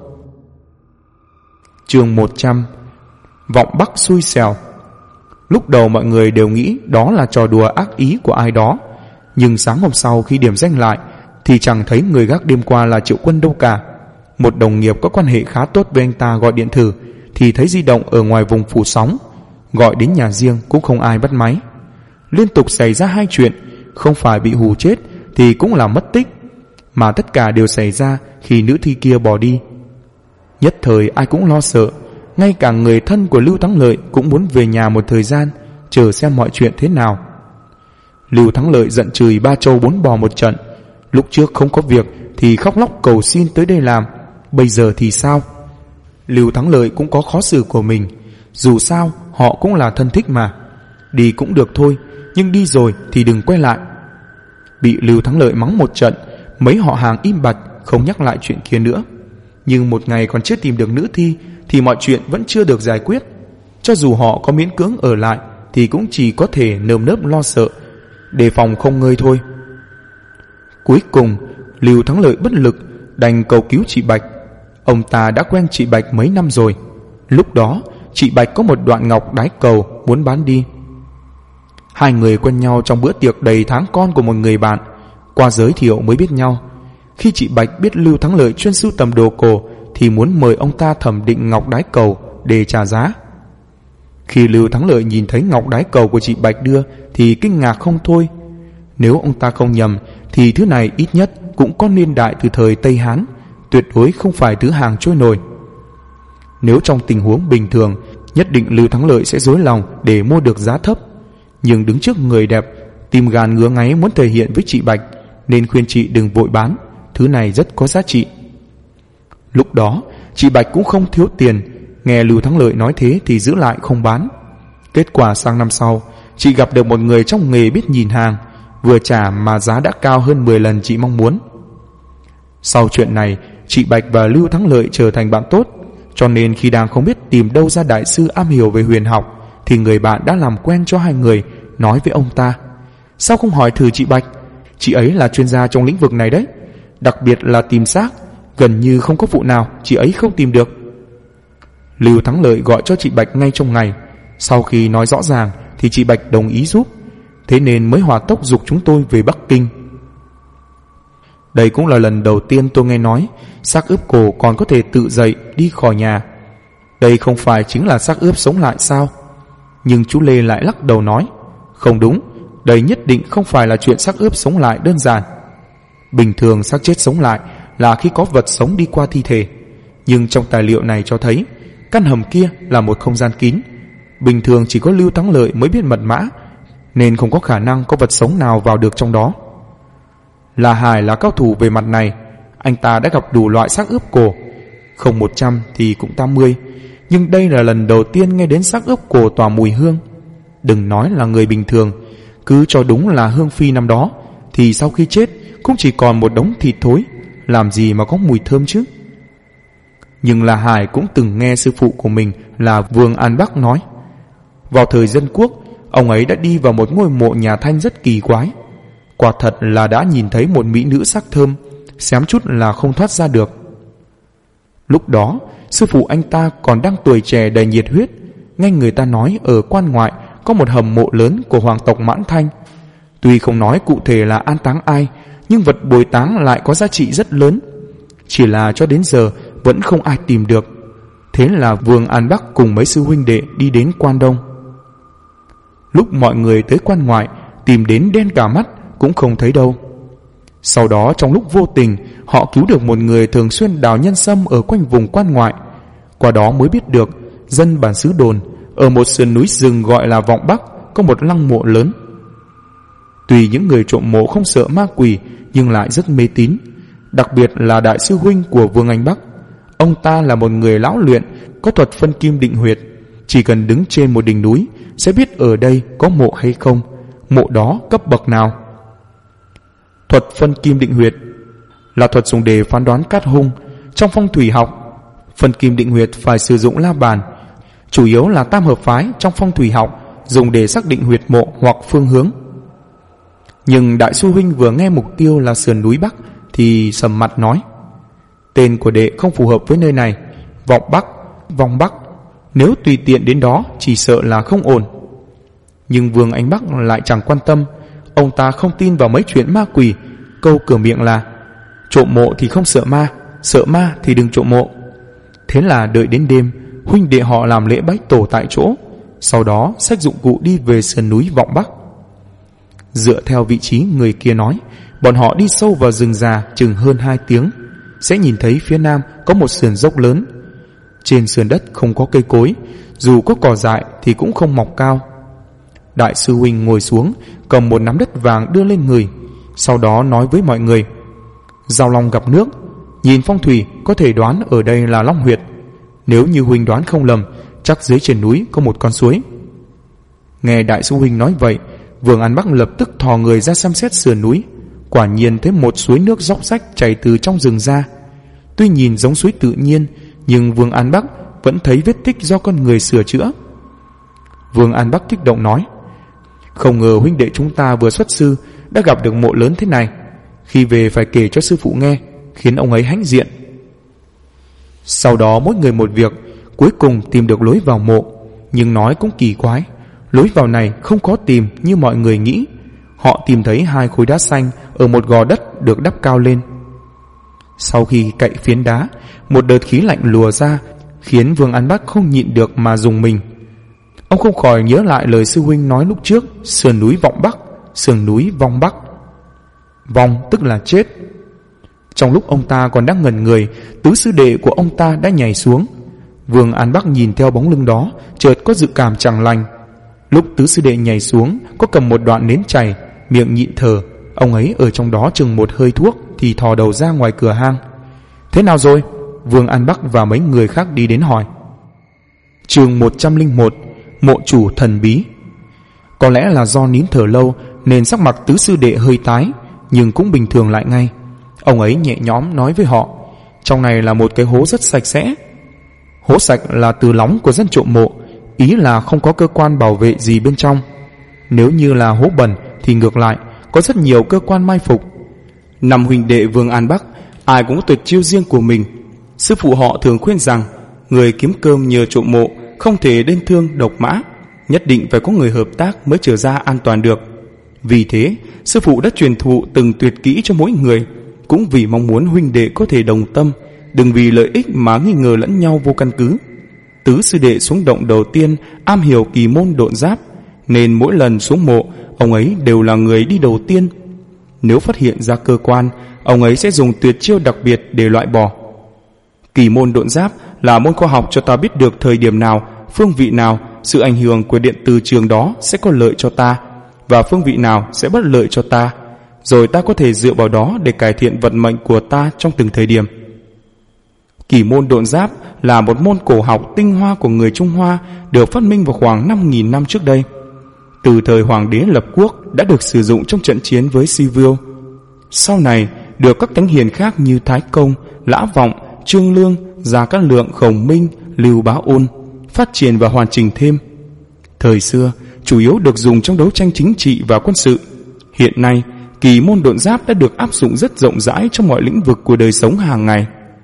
Chương 100: Vọng Bắc xui xẻo. Lúc đầu mọi người đều nghĩ đó là trò đùa ác ý của ai đó, nhưng sáng hôm sau khi điểm danh lại thì chẳng thấy người gác đêm qua là Triệu Quân đâu cả. Một đồng nghiệp có quan hệ khá tốt với anh ta gọi điện thử thì thấy di động ở ngoài vùng phủ sóng, gọi đến nhà riêng cũng không ai bắt máy. Liên tục xảy ra hai chuyện, không phải bị hù chết thì cũng là mất tích, mà tất cả đều xảy ra khi nữ thi kia bỏ đi. Nhất thời ai cũng lo sợ, ngay cả người thân của Lưu Thắng Lợi cũng muốn về nhà một thời gian, chờ xem mọi chuyện thế nào. Lưu Thắng Lợi giận chửi ba trâu bốn bò một trận. Lúc trước không có việc thì khóc lóc cầu xin tới đây làm, bây giờ thì sao? Lưu Thắng Lợi cũng có khó xử của mình, dù sao họ cũng là thân thích mà. Đi cũng được thôi, nhưng đi rồi thì đừng quay lại. Bị Lưu Thắng Lợi mắng một trận, mấy họ hàng im bặt không nhắc lại chuyện kia nữa. Nhưng một ngày còn chưa tìm được nữ thi thì mọi chuyện vẫn chưa được giải quyết. Cho dù họ có miễn cưỡng ở lại thì cũng chỉ có thể nơm nớp lo sợ, đề phòng không ngơi thôi. Cuối cùng Lưu Thắng Lợi bất lực, đành cầu cứu chị Bạch. Ông ta đã quen chị Bạch mấy năm rồi. Lúc đó chị Bạch có một đoạn ngọc đái cầu muốn bán đi. Hai người quen nhau trong bữa tiệc đầy tháng con của một người bạn, qua giới thiệu mới biết nhau. Khi chị Bạch biết Lưu Thắng Lợi chuyên sưu tầm đồ cổ thì muốn mời ông ta thẩm định ngọc đái cầu để trả giá. Khi Lưu Thắng Lợi nhìn thấy ngọc đái cầu của chị Bạch đưa thì kinh ngạc không thôi. Nếu ông ta không nhầm thì thứ này ít nhất cũng có niên đại từ thời Tây Hán, tuyệt đối không phải thứ hàng trôi nổi. Nếu trong tình huống bình thường, nhất định Lưu Thắng Lợi sẽ dối lòng để mua được giá thấp. Nhưng đứng trước người đẹp, tim gan ngứa ngáy muốn thể hiện với chị Bạch, nên khuyên chị đừng vội bán, thứ này rất có giá trị. Lúc đó chị Bạch cũng không thiếu tiền, nghe Lưu Thắng Lợi nói thế thì giữ lại không bán. Kết quả sang năm sau, chị gặp được một người trong nghề biết nhìn hàng, vừa trả mà giá đã cao hơn 10 lần chị mong muốn. Sau chuyện này, chị Bạch và Lưu Thắng Lợi trở thành bạn tốt, cho nên khi đang không biết tìm đâu ra đại sư am hiểu về huyền học thì người bạn đã làm quen cho hai người, nói với ông ta: sao không hỏi thử chị Bạch, chị ấy là chuyên gia trong lĩnh vực này đấy, đặc biệt là tìm xác, gần như không có vụ nào chị ấy không tìm được. Lưu Thắng Lợi gọi cho chị Bạch ngay trong ngày. Sau khi nói rõ ràng thì chị Bạch đồng ý giúp, thế nên mới hỏa tốc giục chúng tôi về Bắc Kinh. Đây cũng là lần đầu tiên tôi nghe nói xác ướp cổ còn có thể tự dậy đi khỏi nhà. Đây không phải chính là xác ướp sống lại sao? Nhưng chú Lê lại lắc đầu nói: không đúng, đây nhất định không phải là chuyện xác ướp sống lại đơn giản. Bình thường xác chết sống lại là khi có vật sống đi qua thi thể, nhưng trong tài liệu này cho thấy căn hầm kia là một không gian kín, bình thường chỉ có Lưu Thắng Lợi mới biết mật mã, nên không có khả năng có vật sống nào vào được trong đó. La Hải là cao thủ về mặt này, anh ta đã gặp đủ loại xác ướp cổ, không 100 thì cũng 80, nhưng đây là lần đầu tiên nghe đến xác ướp cổ tỏa mùi hương. Đừng nói là người bình thường, cứ cho đúng là Hương Phi năm đó thì sau khi chết cũng chỉ còn một đống thịt thối, làm gì mà có mùi thơm chứ. Nhưng La Hải cũng từng nghe sư phụ của mình là Vương An Bắc nói, vào thời Dân Quốc, ông ấy đã đi vào một ngôi mộ nhà Thanh rất kỳ quái. Quả thật là đã nhìn thấy một mỹ nữ sắc thơm, xém chút là không thoát ra được. Lúc đó sư phụ anh ta còn đang tuổi trẻ đầy nhiệt huyết, nghe người ta nói ở quan ngoại có một hầm mộ lớn của hoàng tộc Mãn Thanh. Tuy không nói cụ thể là an táng ai, nhưng vật bồi táng lại có giá trị rất lớn, chỉ là cho đến giờ vẫn không ai tìm được. Thế là Vương An Bắc cùng mấy sư huynh đệ đi đến Quan Đông. Lúc mọi người tới quan ngoại, tìm đến đen cả mắt cũng không thấy đâu. Sau đó trong lúc vô tình, họ cứu được một người thường xuyên đào nhân sâm ở quanh vùng quan ngoại. Qua đó mới biết được dân bản xứ đồn ở một sườn núi rừng gọi là Vọng Bắc có một lăng mộ lớn. Tuy những người trộm mộ không sợ ma quỷ nhưng lại rất mê tín, đặc biệt là đại sư huynh của Vương Anh Bắc. Ông ta là một người lão luyện, có thuật phân kim định huyệt, chỉ cần đứng trên một đỉnh núi sẽ biết ở đây có mộ hay không, mộ đó cấp bậc nào. Thuật phân kim định huyệt là thuật dùng để phán đoán cát hung. Trong phong thủy học, phân kim định huyệt phải sử dụng la bàn, chủ yếu là tam hợp phái trong phong thủy học dùng để xác định huyệt mộ hoặc phương hướng. Nhưng đại sư huynh vừa nghe mục tiêu là sườn núi Bắc thì sầm mặt nói: tên của đệ không phù hợp với nơi này, Vọng Bắc, nếu tùy tiện đến đó chỉ sợ là không ổn. Nhưng Vương Anh Bắc lại chẳng quan tâm, ông ta không tin vào mấy chuyện ma quỷ, câu cửa miệng là trộm mộ thì không sợ ma thì đừng trộm mộ. Thế là đợi đến đêm, huynh đệ họ làm lễ bái tổ tại chỗ, sau đó xách dụng cụ đi về sườn núi Vọng Bắc. Dựa theo vị trí người kia nói, bọn họ đi sâu vào rừng già chừng hơn 2 tiếng, sẽ nhìn thấy phía nam có một sườn dốc lớn. Trên sườn đất không có cây cối, dù có cỏ dại thì cũng không mọc cao. Đại sư huynh ngồi xuống, cầm một nắm đất vàng đưa lên người, sau đó nói với mọi người: giao long gặp nước, nhìn phong thủy có thể đoán ở đây là long huyệt. Nếu như huynh đoán không lầm, chắc dưới chân núi có một con suối. Nghe đại sư huynh nói vậy, Vương An Bắc lập tức thò người ra xem xét sườn núi. Quả nhiên thấy một suối nước róc rách chảy từ trong rừng ra. Tuy nhìn giống suối tự nhiên, nhưng Vương An Bắc vẫn thấy vết tích do con người sửa chữa. Vương An Bắc kích động nói: không ngờ huynh đệ chúng ta vừa xuất sư đã gặp được mộ lớn thế này, khi về phải kể cho sư phụ nghe, khiến ông ấy hãnh diện. Sau đó mỗi người một việc, cuối cùng tìm được lối vào mộ. Nhưng nói cũng kỳ quái, lối vào này không có tìm như mọi người nghĩ. Họ tìm thấy 2 khối đá xanh ở một gò đất được đắp cao lên. Sau khi cậy phiến đá, một đợt khí lạnh lùa ra, khiến Vương An Bắc không nhịn được mà rùng mình. Ông không khỏi nhớ lại lời sư huynh nói lúc trước: sườn núi Vọng Bắc, sườn núi Vong Bắc. Vong tức là chết. Trong lúc ông ta còn đang ngẩn người, tứ sư đệ của ông ta đã nhảy xuống. Vương An Bắc nhìn theo bóng lưng đó, chợt có dự cảm chẳng lành. Lúc tứ sư đệ nhảy xuống, có cầm một đoạn nến chảy, miệng nhịn thở. Ông ấy ở trong đó chừng một hơi thuốc thì thò đầu ra ngoài cửa hang. Thế nào rồi? Vương An Bắc và mấy người khác đi đến hỏi. Chương 101: Mộ chủ thần bí. Có lẽ là do nín thở lâu nên sắc mặt tứ sư đệ hơi tái, nhưng cũng bình thường lại ngay. Ông ấy nhẹ nhõm nói với họ: trong này là một cái hố rất sạch sẽ. Hố sạch là từ lóng của dân trộm mộ, ý là không có cơ quan bảo vệ gì bên trong. Nếu như là hố bẩn thì ngược lại có rất nhiều cơ quan mai phục. 5 huynh đệ Vương An Bắc ai cũng có tuyệt chiêu riêng của mình. Sư phụ họ thường khuyên rằng người kiếm cơm nhờ trộm mộ không thể đơn thương độc mã, nhất định phải có người hợp tác mới trở ra an toàn được. Vì thế sư phụ đã truyền thụ từng tuyệt kỹ cho mỗi người, cũng vì mong muốn huynh đệ có thể đồng tâm, đừng vì lợi ích mà nghi ngờ lẫn nhau vô căn cứ. Tứ sư đệ xuống động đầu tiên am hiểu kỳ môn độn giáp, nên mỗi lần xuống mộ ông ấy đều là người đi đầu tiên. Nếu phát hiện ra cơ quan, ông ấy sẽ dùng tuyệt chiêu đặc biệt để loại bỏ. Kỳ môn độn giáp là môn khoa học cho ta biết được thời điểm nào, phương vị nào sự ảnh hưởng của điện từ trường đó sẽ có lợi cho ta và phương vị nào sẽ bất lợi cho ta, rồi ta có thể dựa vào đó để cải thiện vận mệnh của ta trong từng thời điểm. Kỳ môn độn giáp là một môn cổ học tinh hoa của người Trung Hoa, được phát minh vào khoảng 5.000 năm trước đây. Từ thời hoàng đế lập quốc đã được sử dụng trong trận chiến với Siêu. Sau này được các thánh hiền khác như Thái Công, Lã Vọng, Trương Lương, Gia Cát Lượng, Khổng Minh, Lưu Bá Ôn phát triển và hoàn chỉnh thêm. Thời xưa chủ yếu được dùng trong đấu tranh chính trị và quân sự. Hiện nay kỳ môn độn giáp đã được áp dụng rất rộng rãi trong mọi lĩnh vực của đời sống hàng ngày.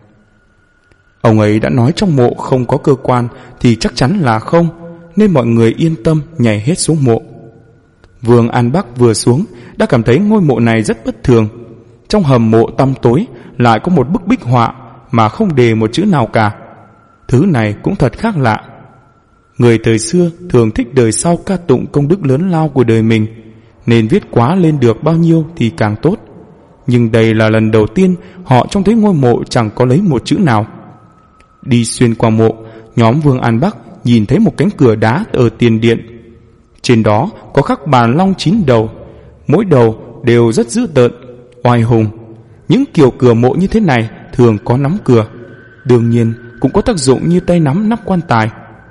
Ông ấy đã nói trong mộ không có cơ quan thì chắc chắn là không, nên mọi người yên tâm nhảy hết xuống mộ. Vương An Bắc vừa xuống đã cảm thấy ngôi mộ này rất bất thường. Trong hầm mộ tăm tối lại có một bức bích họa mà không đề một chữ nào cả. Thứ này cũng thật khác lạ. Người thời xưa thường thích đời sau ca tụng công đức lớn lao của đời mình, nên viết quá lên được bao nhiêu thì càng tốt. Nhưng đây là lần đầu tiên họ trông thấy ngôi mộ chẳng có lấy một chữ nào. Đi xuyên qua mộ, nhóm Vương An Bắc nhìn thấy một cánh cửa đá ở tiền điện. Trên đó có khắc bàn long 9 đầu, mỗi đầu đều rất dữ tợn, oai hùng. Những kiểu cửa mộ như thế này thường có nắm cửa, đương nhiên cũng có tác dụng như tay nắm nắp quan tài.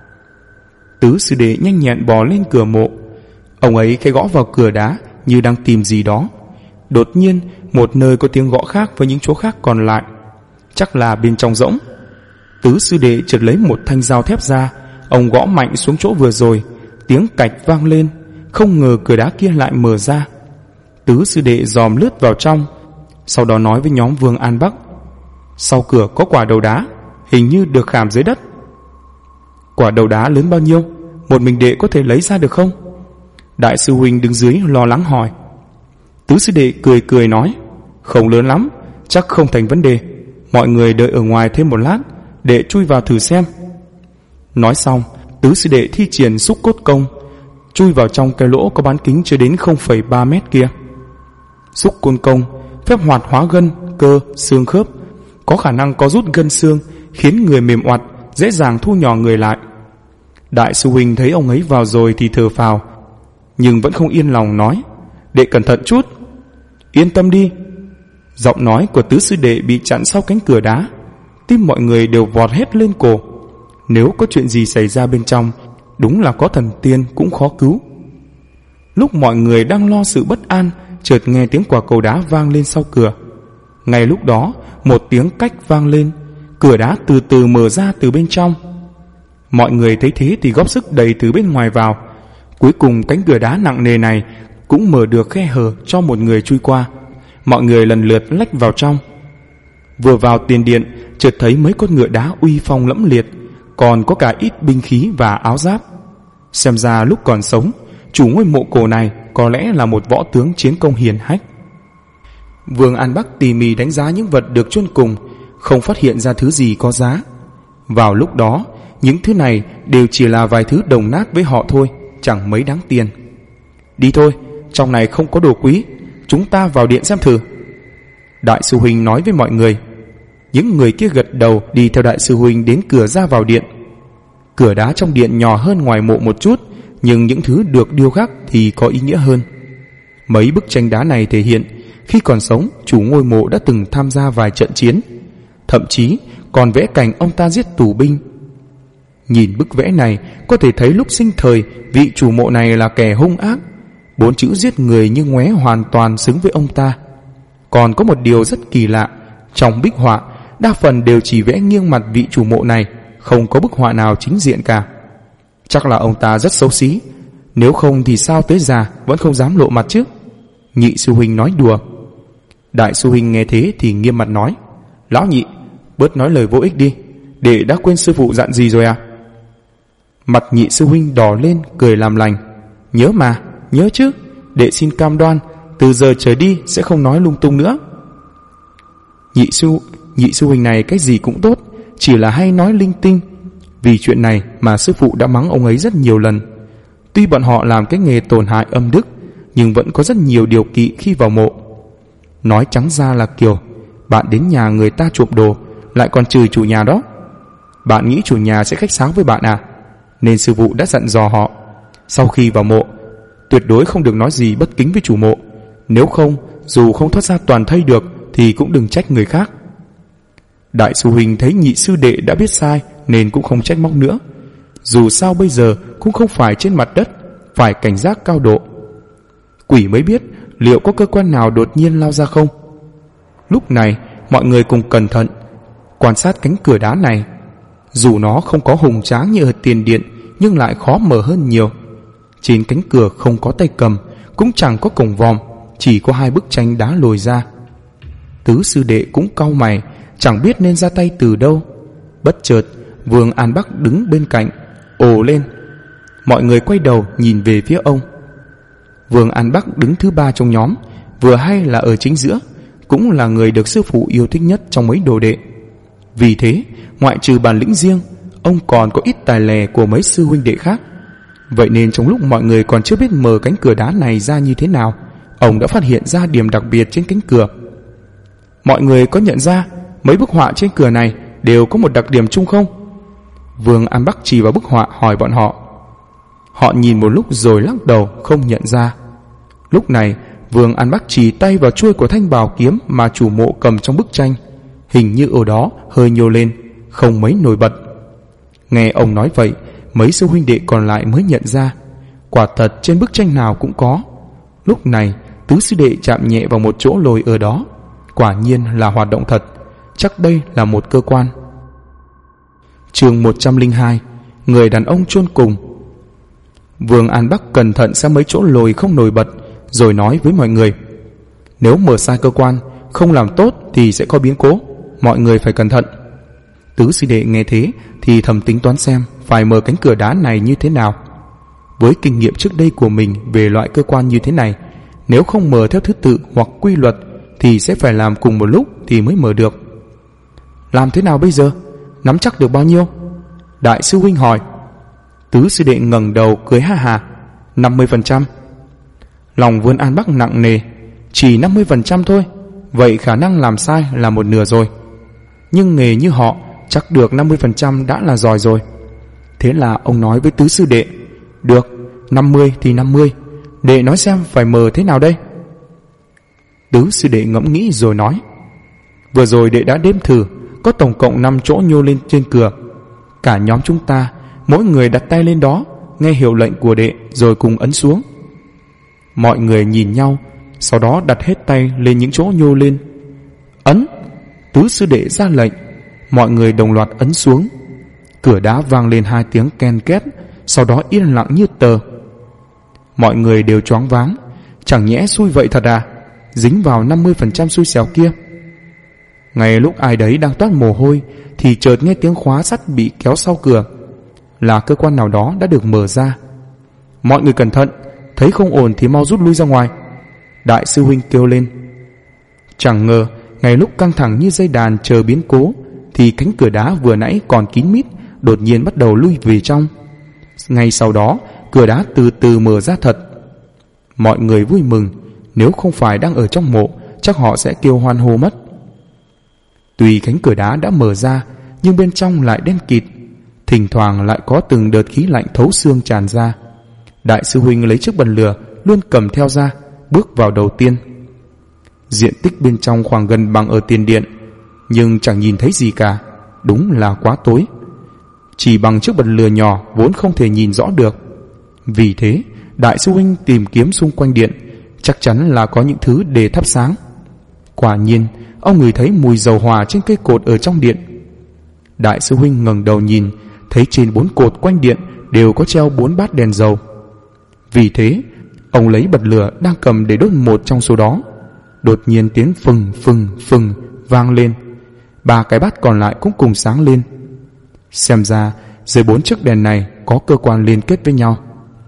Tứ sư đệ nhanh nhẹn bò lên cửa mộ. Ông ấy khẽ gõ vào cửa đá như đang tìm gì đó. Đột nhiên một nơi có tiếng gõ khác với những chỗ khác còn lại, chắc là bên trong rỗng. Tứ sư đệ chợt lấy một thanh dao thép ra, ông gõ mạnh xuống chỗ vừa rồi, tiếng cạch vang lên, không ngờ cửa đá kia lại mở ra. Tứ sư đệ dòm lướt vào trong, sau đó nói với nhóm Vương An Bắc: sau cửa có quả đầu đá, hình như được khảm dưới đất. Quả đầu đá lớn bao nhiêu? Một mình đệ có thể lấy ra được không? Đại sư huynh đứng dưới lo lắng hỏi. Tứ sư đệ cười cười nói: không lớn lắm, chắc không thành vấn đề. Mọi người đợi ở ngoài thêm một lát, đệ chui vào thử xem. Nói xong, tứ sư đệ thi triển xúc cốt công, chui vào trong cái lỗ có bán kính chưa đến 0,3 mét kia. Xúc côn công, phép hoạt hóa gân, cơ, xương khớp, có khả năng có rút gân xương, khiến người mềm oặt, dễ dàng thu nhỏ người lại. Đại sư huynh thấy ông ấy vào rồi thì thở phào, nhưng vẫn không yên lòng nói: đệ cẩn thận chút. Yên tâm đi. Giọng nói của tứ sư đệ bị chặn sau cánh cửa đá. Tim mọi người đều vọt hết lên cổ. Nếu có chuyện gì xảy ra bên trong, đúng là có thần tiên cũng khó cứu. Lúc mọi người đang lo sự bất an, chợt nghe tiếng quả cầu đá vang lên sau cửa. Ngay lúc đó, một tiếng cách vang lên, cửa đá từ từ mở ra từ bên trong. Mọi người thấy thế thì góp sức đẩy từ bên ngoài vào. Cuối cùng cánh cửa đá nặng nề này cũng mở được khe hở cho một người chui qua. Mọi người lần lượt lách vào trong. Vừa vào tiền điện, chợt thấy mấy con ngựa đá uy phong lẫm liệt, còn có cả ít binh khí và áo giáp. Xem ra lúc còn sống, chủ ngôi mộ cổ này có lẽ là một võ tướng chiến công hiển hách. Vương An Bắc tỉ mỉ đánh giá những vật được chôn cùng, không phát hiện ra thứ gì có giá. Vào lúc đó, những thứ này đều chỉ là vài thứ đồng nát với họ thôi, chẳng mấy đáng tiền. Đi thôi, trong này không có đồ quý, chúng ta vào điện xem thử. Đại sư huynh nói với mọi người. Những người kia gật đầu đi theo đại sư huynh đến cửa ra vào điện. Cửa đá trong điện nhỏ hơn ngoài mộ một chút, nhưng những thứ được điêu khắc thì có ý nghĩa hơn. Mấy bức tranh đá này thể hiện khi còn sống, chủ ngôi mộ đã từng tham gia vài trận chiến, thậm chí còn vẽ cảnh ông ta giết tù binh. Nhìn bức vẽ này có thể thấy lúc sinh thời vị chủ mộ này là kẻ hung ác. 4 chữ giết người như ngoé hoàn toàn xứng với ông ta. Còn có một điều rất kỳ lạ, trong bích họa đa phần đều chỉ vẽ nghiêng mặt vị chủ mộ này, không có bức họa nào chính diện cả. Chắc là ông ta rất xấu xí, nếu không thì sao tới già vẫn không dám lộ mặt chứ? Nhị sư huynh nói đùa. Đại sư huynh nghe thế thì nghiêm mặt nói: lão nhị, bớt nói lời vô ích đi, đệ đã quên sư phụ dặn gì rồi à? Mặt nhị sư huynh đỏ lên cười làm lành: nhớ mà, nhớ chứ, đệ xin cam đoan từ giờ trở đi sẽ không nói lung tung nữa. Nhị sư huynh này cái gì cũng tốt, chỉ là hay nói linh tinh. Vì chuyện này mà sư phụ đã mắng ông ấy rất nhiều lần. Tuy bọn họ làm cái nghề tổn hại âm đức, nhưng vẫn có rất nhiều điều kỵ khi vào mộ. Nói trắng ra là kiểu bạn đến nhà người ta trộm đồ lại còn chửi chủ nhà đó. Bạn nghĩ chủ nhà sẽ khách sáo với bạn à? Nên sư phụ đã dặn dò họ, sau khi vào mộ tuyệt đối không được nói gì bất kính với chủ mộ, nếu không dù không thoát ra toàn thây được thì cũng đừng trách người khác. Đại sư huynh thấy nhị sư đệ đã biết sai nên cũng không trách móc nữa. Dù sao bây giờ cũng không phải trên mặt đất, phải cảnh giác cao độ. Quỷ mới biết liệu có cơ quan nào đột nhiên lao ra không. Lúc này mọi người cùng cẩn thận quan sát cánh cửa đá này. Dù nó không có hùng tráng như ở tiền điện, nhưng lại khó mở hơn nhiều. Trên cánh cửa không có tay cầm, cũng chẳng có cổng vòm, chỉ có 2 bức tranh đá lồi ra. Tứ sư đệ cũng cau mày, chẳng biết nên ra tay từ đâu. Bất chợt Vương An Bắc đứng bên cạnh ồ lên. Mọi người quay đầu nhìn về phía ông. Vương An Bắc đứng thứ 3 trong nhóm, vừa hay là ở chính giữa, cũng là người được sư phụ yêu thích nhất trong mấy đồ đệ. Vì thế ngoại trừ bản lĩnh riêng, ông còn có ít tài lè của mấy sư huynh đệ khác. Vậy nên trong lúc mọi người còn chưa biết mở cánh cửa đá này ra như thế nào, ông đã phát hiện ra điểm đặc biệt trên cánh cửa. Mọi người có nhận ra mấy bức họa trên cửa này đều có một đặc điểm chung không? Vương An Bắc chỉ vào bức họa hỏi bọn họ. Họ nhìn một lúc rồi lắc đầu không nhận ra. Lúc này Vương An Bắc chỉ tay vào chuôi của thanh bào kiếm mà chủ mộ cầm trong bức tranh. Hình như ở đó hơi nhô lên, không mấy nổi bật. Nghe ông nói vậy, mấy sư huynh đệ còn lại mới nhận ra, quả thật trên bức tranh nào cũng có. Lúc này tứ sư đệ chạm nhẹ vào một chỗ lồi ở đó, quả nhiên là hoạt động thật, chắc đây là một cơ quan. Chương 102, người đàn ông chôn cùng. Vương An Bắc cẩn thận xem mấy chỗ lồi không nổi bật, rồi nói với mọi người: nếu mở sai cơ quan, không làm tốt thì sẽ có biến cố, mọi người phải cẩn thận. Tứ sư đệ nghe thế thì thầm tính toán xem phải mở cánh cửa đá này như thế nào. Với kinh nghiệm trước đây của mình về loại cơ quan như thế này, nếu không mở theo thứ tự hoặc quy luật thì sẽ phải làm cùng một lúc thì mới mở được. Làm thế nào bây giờ? Nắm chắc được bao nhiêu? Đại sư huynh hỏi. Tứ sư đệ ngẩng đầu cười ha hà. 50%. Lòng Vương An Bắc nặng nề. Chỉ 50% thôi, vậy khả năng làm sai là một nửa rồi. Nhưng nghề như họ, chắc được 50% đã là giỏi rồi. Thế là ông nói với tứ sư đệ: được, 50 thì 50, đệ nói xem phải mở thế nào đây? Tứ sư đệ ngẫm nghĩ rồi nói: vừa rồi đệ đã đếm thử, có tổng cộng 5 chỗ nhô lên trên cửa. Cả nhóm chúng ta, mỗi người đặt tay lên đó, nghe hiệu lệnh của đệ rồi cùng ấn xuống. Mọi người nhìn nhau, sau đó đặt hết tay lên những chỗ nhô lên. Ấn! Tứ sư đệ ra lệnh, mọi người đồng loạt ấn xuống. Cửa đá vang lên 2 tiếng ken két, sau đó yên lặng như tờ. Mọi người đều choáng váng, chẳng nhẽ xui vậy thật à? Dính vào 50% xui xẻo kia. Ngay lúc ai đấy đang toát mồ hôi thì chợt nghe tiếng khóa sắt bị kéo sau cửa. Là cơ quan nào đó đã được mở ra. Mọi người cẩn thận, thấy không ổn thì mau rút lui ra ngoài, đại sư huynh kêu lên. Chẳng ngờ ngay lúc căng thẳng như dây đàn chờ biến cố thì cánh cửa đá vừa nãy còn kín mít đột nhiên bắt đầu lui về trong. Ngay sau đó cửa đá từ từ mở ra thật. Mọi người vui mừng, nếu không phải đang ở trong mộ chắc họ sẽ kêu hoan hô mất. Tuy cánh cửa đá đã mở ra nhưng bên trong lại đen kịt, thỉnh thoảng lại có từng đợt khí lạnh thấu xương tràn ra. Đại sư huynh lấy chiếc bật lửa luôn cầm theo ra, bước vào đầu tiên. Diện tích bên trong khoảng gần bằng ở tiền điện, nhưng chẳng nhìn thấy gì cả, đúng là quá tối. Chỉ bằng chiếc bật lửa nhỏ vốn không thể nhìn rõ được. Vì thế đại sư huynh tìm kiếm xung quanh điện, chắc chắn là có những thứ để thắp sáng. Quả nhiên ông ngửi thấy mùi dầu hỏa trên cây cột ở trong điện. Đại sư huynh ngẩng đầu nhìn, thấy trên 4 cột quanh điện đều có treo 4 bát đèn dầu. Vì thế ông lấy bật lửa đang cầm để đốt một trong số đó. Đột nhiên tiếng phừng phừng phừng vang lên, 3 cái bát còn lại cũng cùng sáng lên. Xem ra dưới 4 chiếc đèn này có cơ quan liên kết với nhau.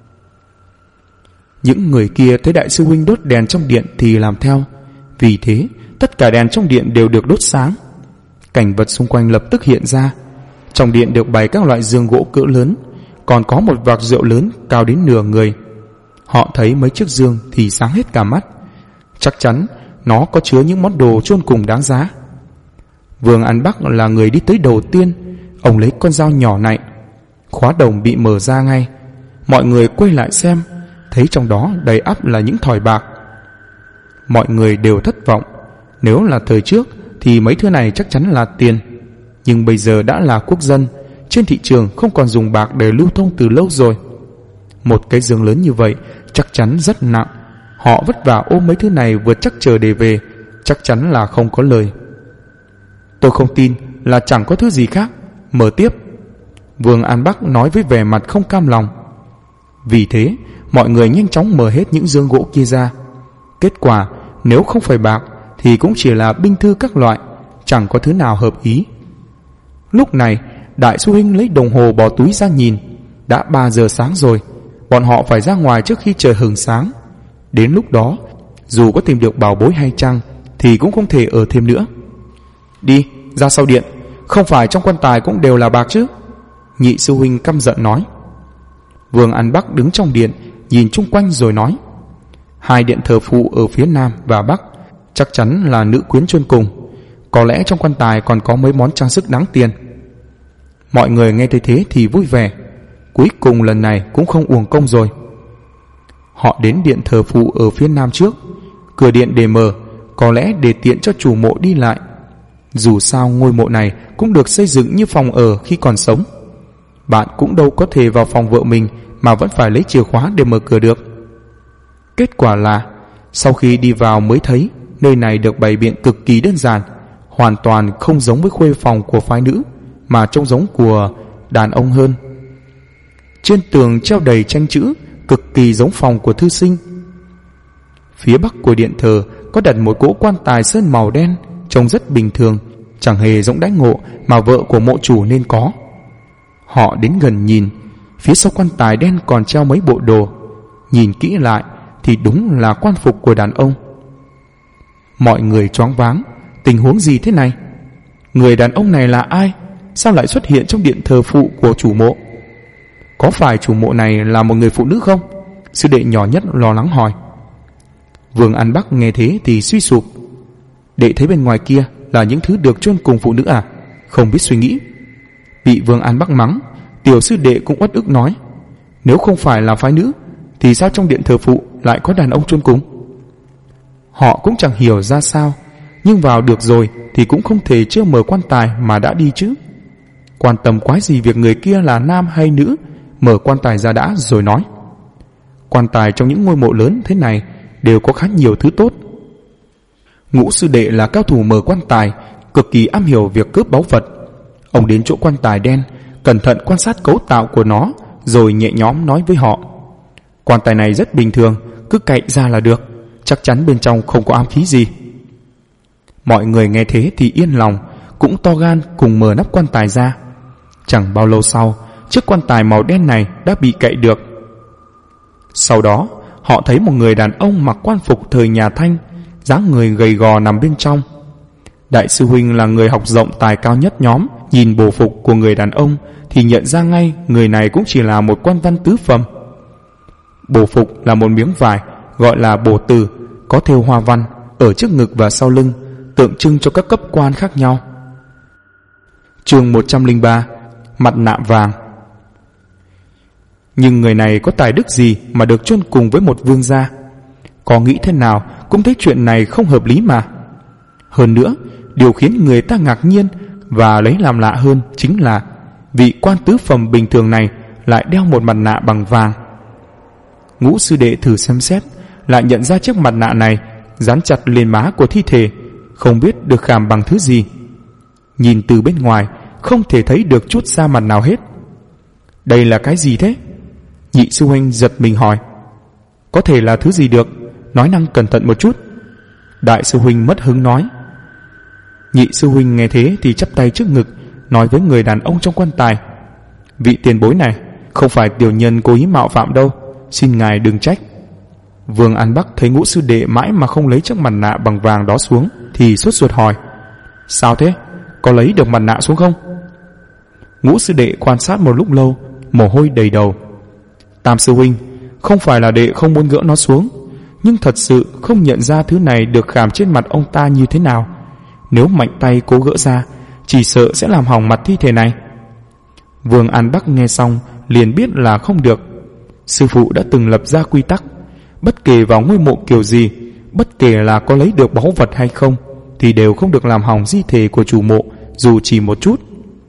Những người kia thấy đại sư huynh đốt đèn trong điện thì làm theo. Vì thế tất cả đèn trong điện đều được đốt sáng. Cảnh vật xung quanh lập tức hiện ra. Trong điện được bày các loại giường gỗ cỡ lớn, còn có một vạc rượu lớn cao đến nửa người. Họ thấy mấy chiếc giường thì sáng hết cả mắt. Chắc chắn nó có chứa những món đồ chôn cùng đáng giá. Vương An Bắc là người đi tới đầu tiên. Ông lấy con dao nhỏ này, khóa đồng bị mở ra ngay. Mọi người quay lại xem, thấy trong đó đầy ắp là những thỏi bạc. Mọi người đều thất vọng. Nếu là thời trước thì mấy thứ này chắc chắn là tiền, nhưng bây giờ đã là quốc dân, trên thị trường không còn dùng bạc để lưu thông từ lâu rồi. Một cái giường lớn như vậy chắc chắn rất nặng. Họ vất vả ôm mấy thứ này vượt chắc chờ để về, chắc chắn là không có lời. Tôi không tin là chẳng có thứ gì khác. Mở tiếp, Vương An Bắc nói với vẻ mặt không cam lòng. Vì thế mọi người nhanh chóng mở hết những giường gỗ kia ra. Kết quả nếu không phải bạc thì cũng chỉ là binh thư các loại, chẳng có thứ nào hợp ý. Lúc này đại sư huynh lấy đồng hồ bỏ túi ra nhìn. Đã 3 giờ sáng rồi, bọn họ phải ra ngoài trước khi trời hừng sáng. Đến lúc đó dù có tìm được bảo bối hay chăng thì cũng không thể ở thêm nữa. Đi ra sau điện, không phải trong quan tài cũng đều là bạc chứ? Nhị sư huynh căm giận nói. Vương An Bắc đứng trong điện nhìn chung quanh rồi nói: 2 điện thờ phụ ở phía nam và bắc chắc chắn là nữ quyến chôn cùng. Có lẽ trong quan tài còn có mấy món trang sức đáng tiền. Mọi người nghe thấy thế thì vui vẻ. Cuối cùng lần này cũng không uổng công rồi. Họ đến điện thờ phụ ở phía nam trước. Cửa điện để mở, có lẽ để tiện cho chủ mộ đi lại. Dù sao ngôi mộ này cũng được xây dựng như phòng ở khi còn sống. Bạn cũng đâu có thể vào phòng vợ mình mà vẫn phải lấy chìa khóa để mở cửa được. Kết quả là sau khi đi vào mới thấy nơi này được bày biện cực kỳ đơn giản, hoàn toàn không giống với khuê phòng của phái nữ, mà trông giống của đàn ông hơn. Trên tường treo đầy tranh chữ, cực kỳ giống phòng của thư sinh. Phía bắc của điện thờ có đặt một cỗ quan tài sơn màu đen, trông rất bình thường, chẳng hề giống đãi ngộ mà vợ của mộ chủ nên có. Họ đến gần nhìn, phía sau quan tài đen còn treo mấy bộ đồ. Nhìn kỹ lại thì đúng là quan phục của đàn ông. Mọi người choáng váng. Tình huống gì thế này? Người đàn ông này là ai? Sao lại xuất hiện trong điện thờ phụ của chủ mộ? Có phải chủ mộ này là một người phụ nữ không? Sư đệ nhỏ nhất lo lắng hỏi. Vương An Bắc nghe thế thì suy sụp. Đệ thấy bên ngoài kia là những thứ được chôn cùng phụ nữ à? Không biết suy nghĩ. Bị Vương An Bắc mắng, tiểu sư đệ cũng uất ức nói, nếu không phải là phái nữ thì sao trong điện thờ phụ lại có đàn ông chôn cùng? Họ cũng chẳng hiểu ra sao, nhưng vào được rồi thì cũng không thể chưa mở quan tài mà đã đi chứ. Quan tâm quái gì việc người kia là nam hay nữ, mở quan tài ra đã rồi nói. Quan tài trong những ngôi mộ lớn thế này đều có khá nhiều thứ tốt. Ngũ sư đệ là cao thủ mở quan tài, cực kỳ am hiểu việc cướp báu vật. Ông đến chỗ quan tài đen, cẩn thận quan sát cấu tạo của nó, rồi nhẹ nhõm nói với họ. Quan tài này rất bình thường, cứ cậy ra là được, chắc chắn bên trong không có ám khí gì. Mọi người nghe thế thì yên lòng, cũng to gan cùng mở nắp quan tài ra. Chẳng bao lâu sau, chiếc quan tài màu đen này đã bị cậy được. Sau đó, họ thấy một người đàn ông mặc quan phục thời nhà Thanh, dáng người gầy gò nằm bên trong. Đại sư huynh là người học rộng tài cao nhất nhóm, nhìn bổ phục của người đàn ông thì nhận ra ngay người này cũng chỉ là một quan văn tứ phẩm. Bổ phục là một miếng vải gọi là bổ từ, có thêu hoa văn ở trước ngực và sau lưng, tượng trưng cho các cấp quan khác nhau. Chương 103: Mặt nạ vàng. Nhưng người này có tài đức gì mà được chôn cùng với một vương gia? Có nghĩ thế nào cũng thấy chuyện này không hợp lý mà. Hơn nữa, điều khiến người ta ngạc nhiên và lấy làm lạ hơn chính là vị quan tứ phẩm bình thường này lại đeo một mặt nạ bằng vàng. Ngũ sư đệ thử xem xét, lại nhận ra chiếc mặt nạ này dán chặt lên má của thi thể, không biết được khảm bằng thứ gì. Nhìn từ bên ngoài không thể thấy được chút da mặt nào hết. Đây là cái gì thế? Nhị sư huynh giật mình hỏi. Có thể là thứ gì được, nói năng cẩn thận một chút. Đại sư huynh mất hứng nói. Nhị sư huynh nghe thế thì chắp tay trước ngực, nói với người đàn ông trong quan tài. Vị tiền bối này, không phải tiểu nhân cố ý mạo phạm đâu, xin ngài đừng trách. Vương An Bắc thấy ngũ sư đệ mãi mà không lấy chiếc mặt nạ bằng vàng đó xuống thì sốt ruột hỏi. Sao thế? Có lấy được mặt nạ xuống không? Ngũ sư đệ quan sát một lúc lâu, mồ hôi đầy đầu. Tam sư huynh, không phải là đệ không muốn gỡ nó xuống, nhưng thật sự không nhận ra thứ này được khảm trên mặt ông ta như thế nào. Nếu mạnh tay cố gỡ ra, chỉ sợ sẽ làm hỏng mặt thi thể này. Vương An Bắc nghe xong liền biết là không được. Sư phụ đã từng lập ra quy tắc, bất kể vào ngôi mộ kiểu gì, bất kể là có lấy được báu vật hay không, thì đều không được làm hỏng di thể của chủ mộ dù chỉ một chút.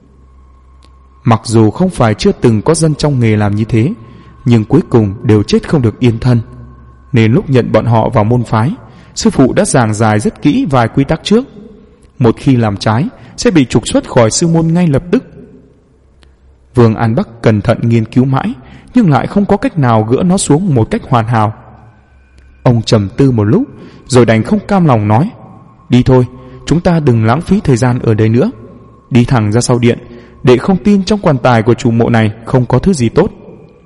Mặc dù không phải chưa từng có dân trong nghề làm như thế, nhưng cuối cùng đều chết không được yên thân. Nên lúc nhận bọn họ vào môn phái, sư phụ đã giảng giải rất kỹ vài quy tắc trước. Một khi làm trái sẽ bị trục xuất khỏi sư môn ngay lập tức. Vương An Bắc cẩn thận nghiên cứu mãi, nhưng lại không có cách nào gỡ nó xuống một cách hoàn hảo. Ông trầm tư một lúc rồi đành không cam lòng nói. Đi thôi, chúng ta đừng lãng phí thời gian ở đây nữa. Đi thẳng ra sau điện, để không tin trong quan tài của chủ mộ này không có thứ gì tốt.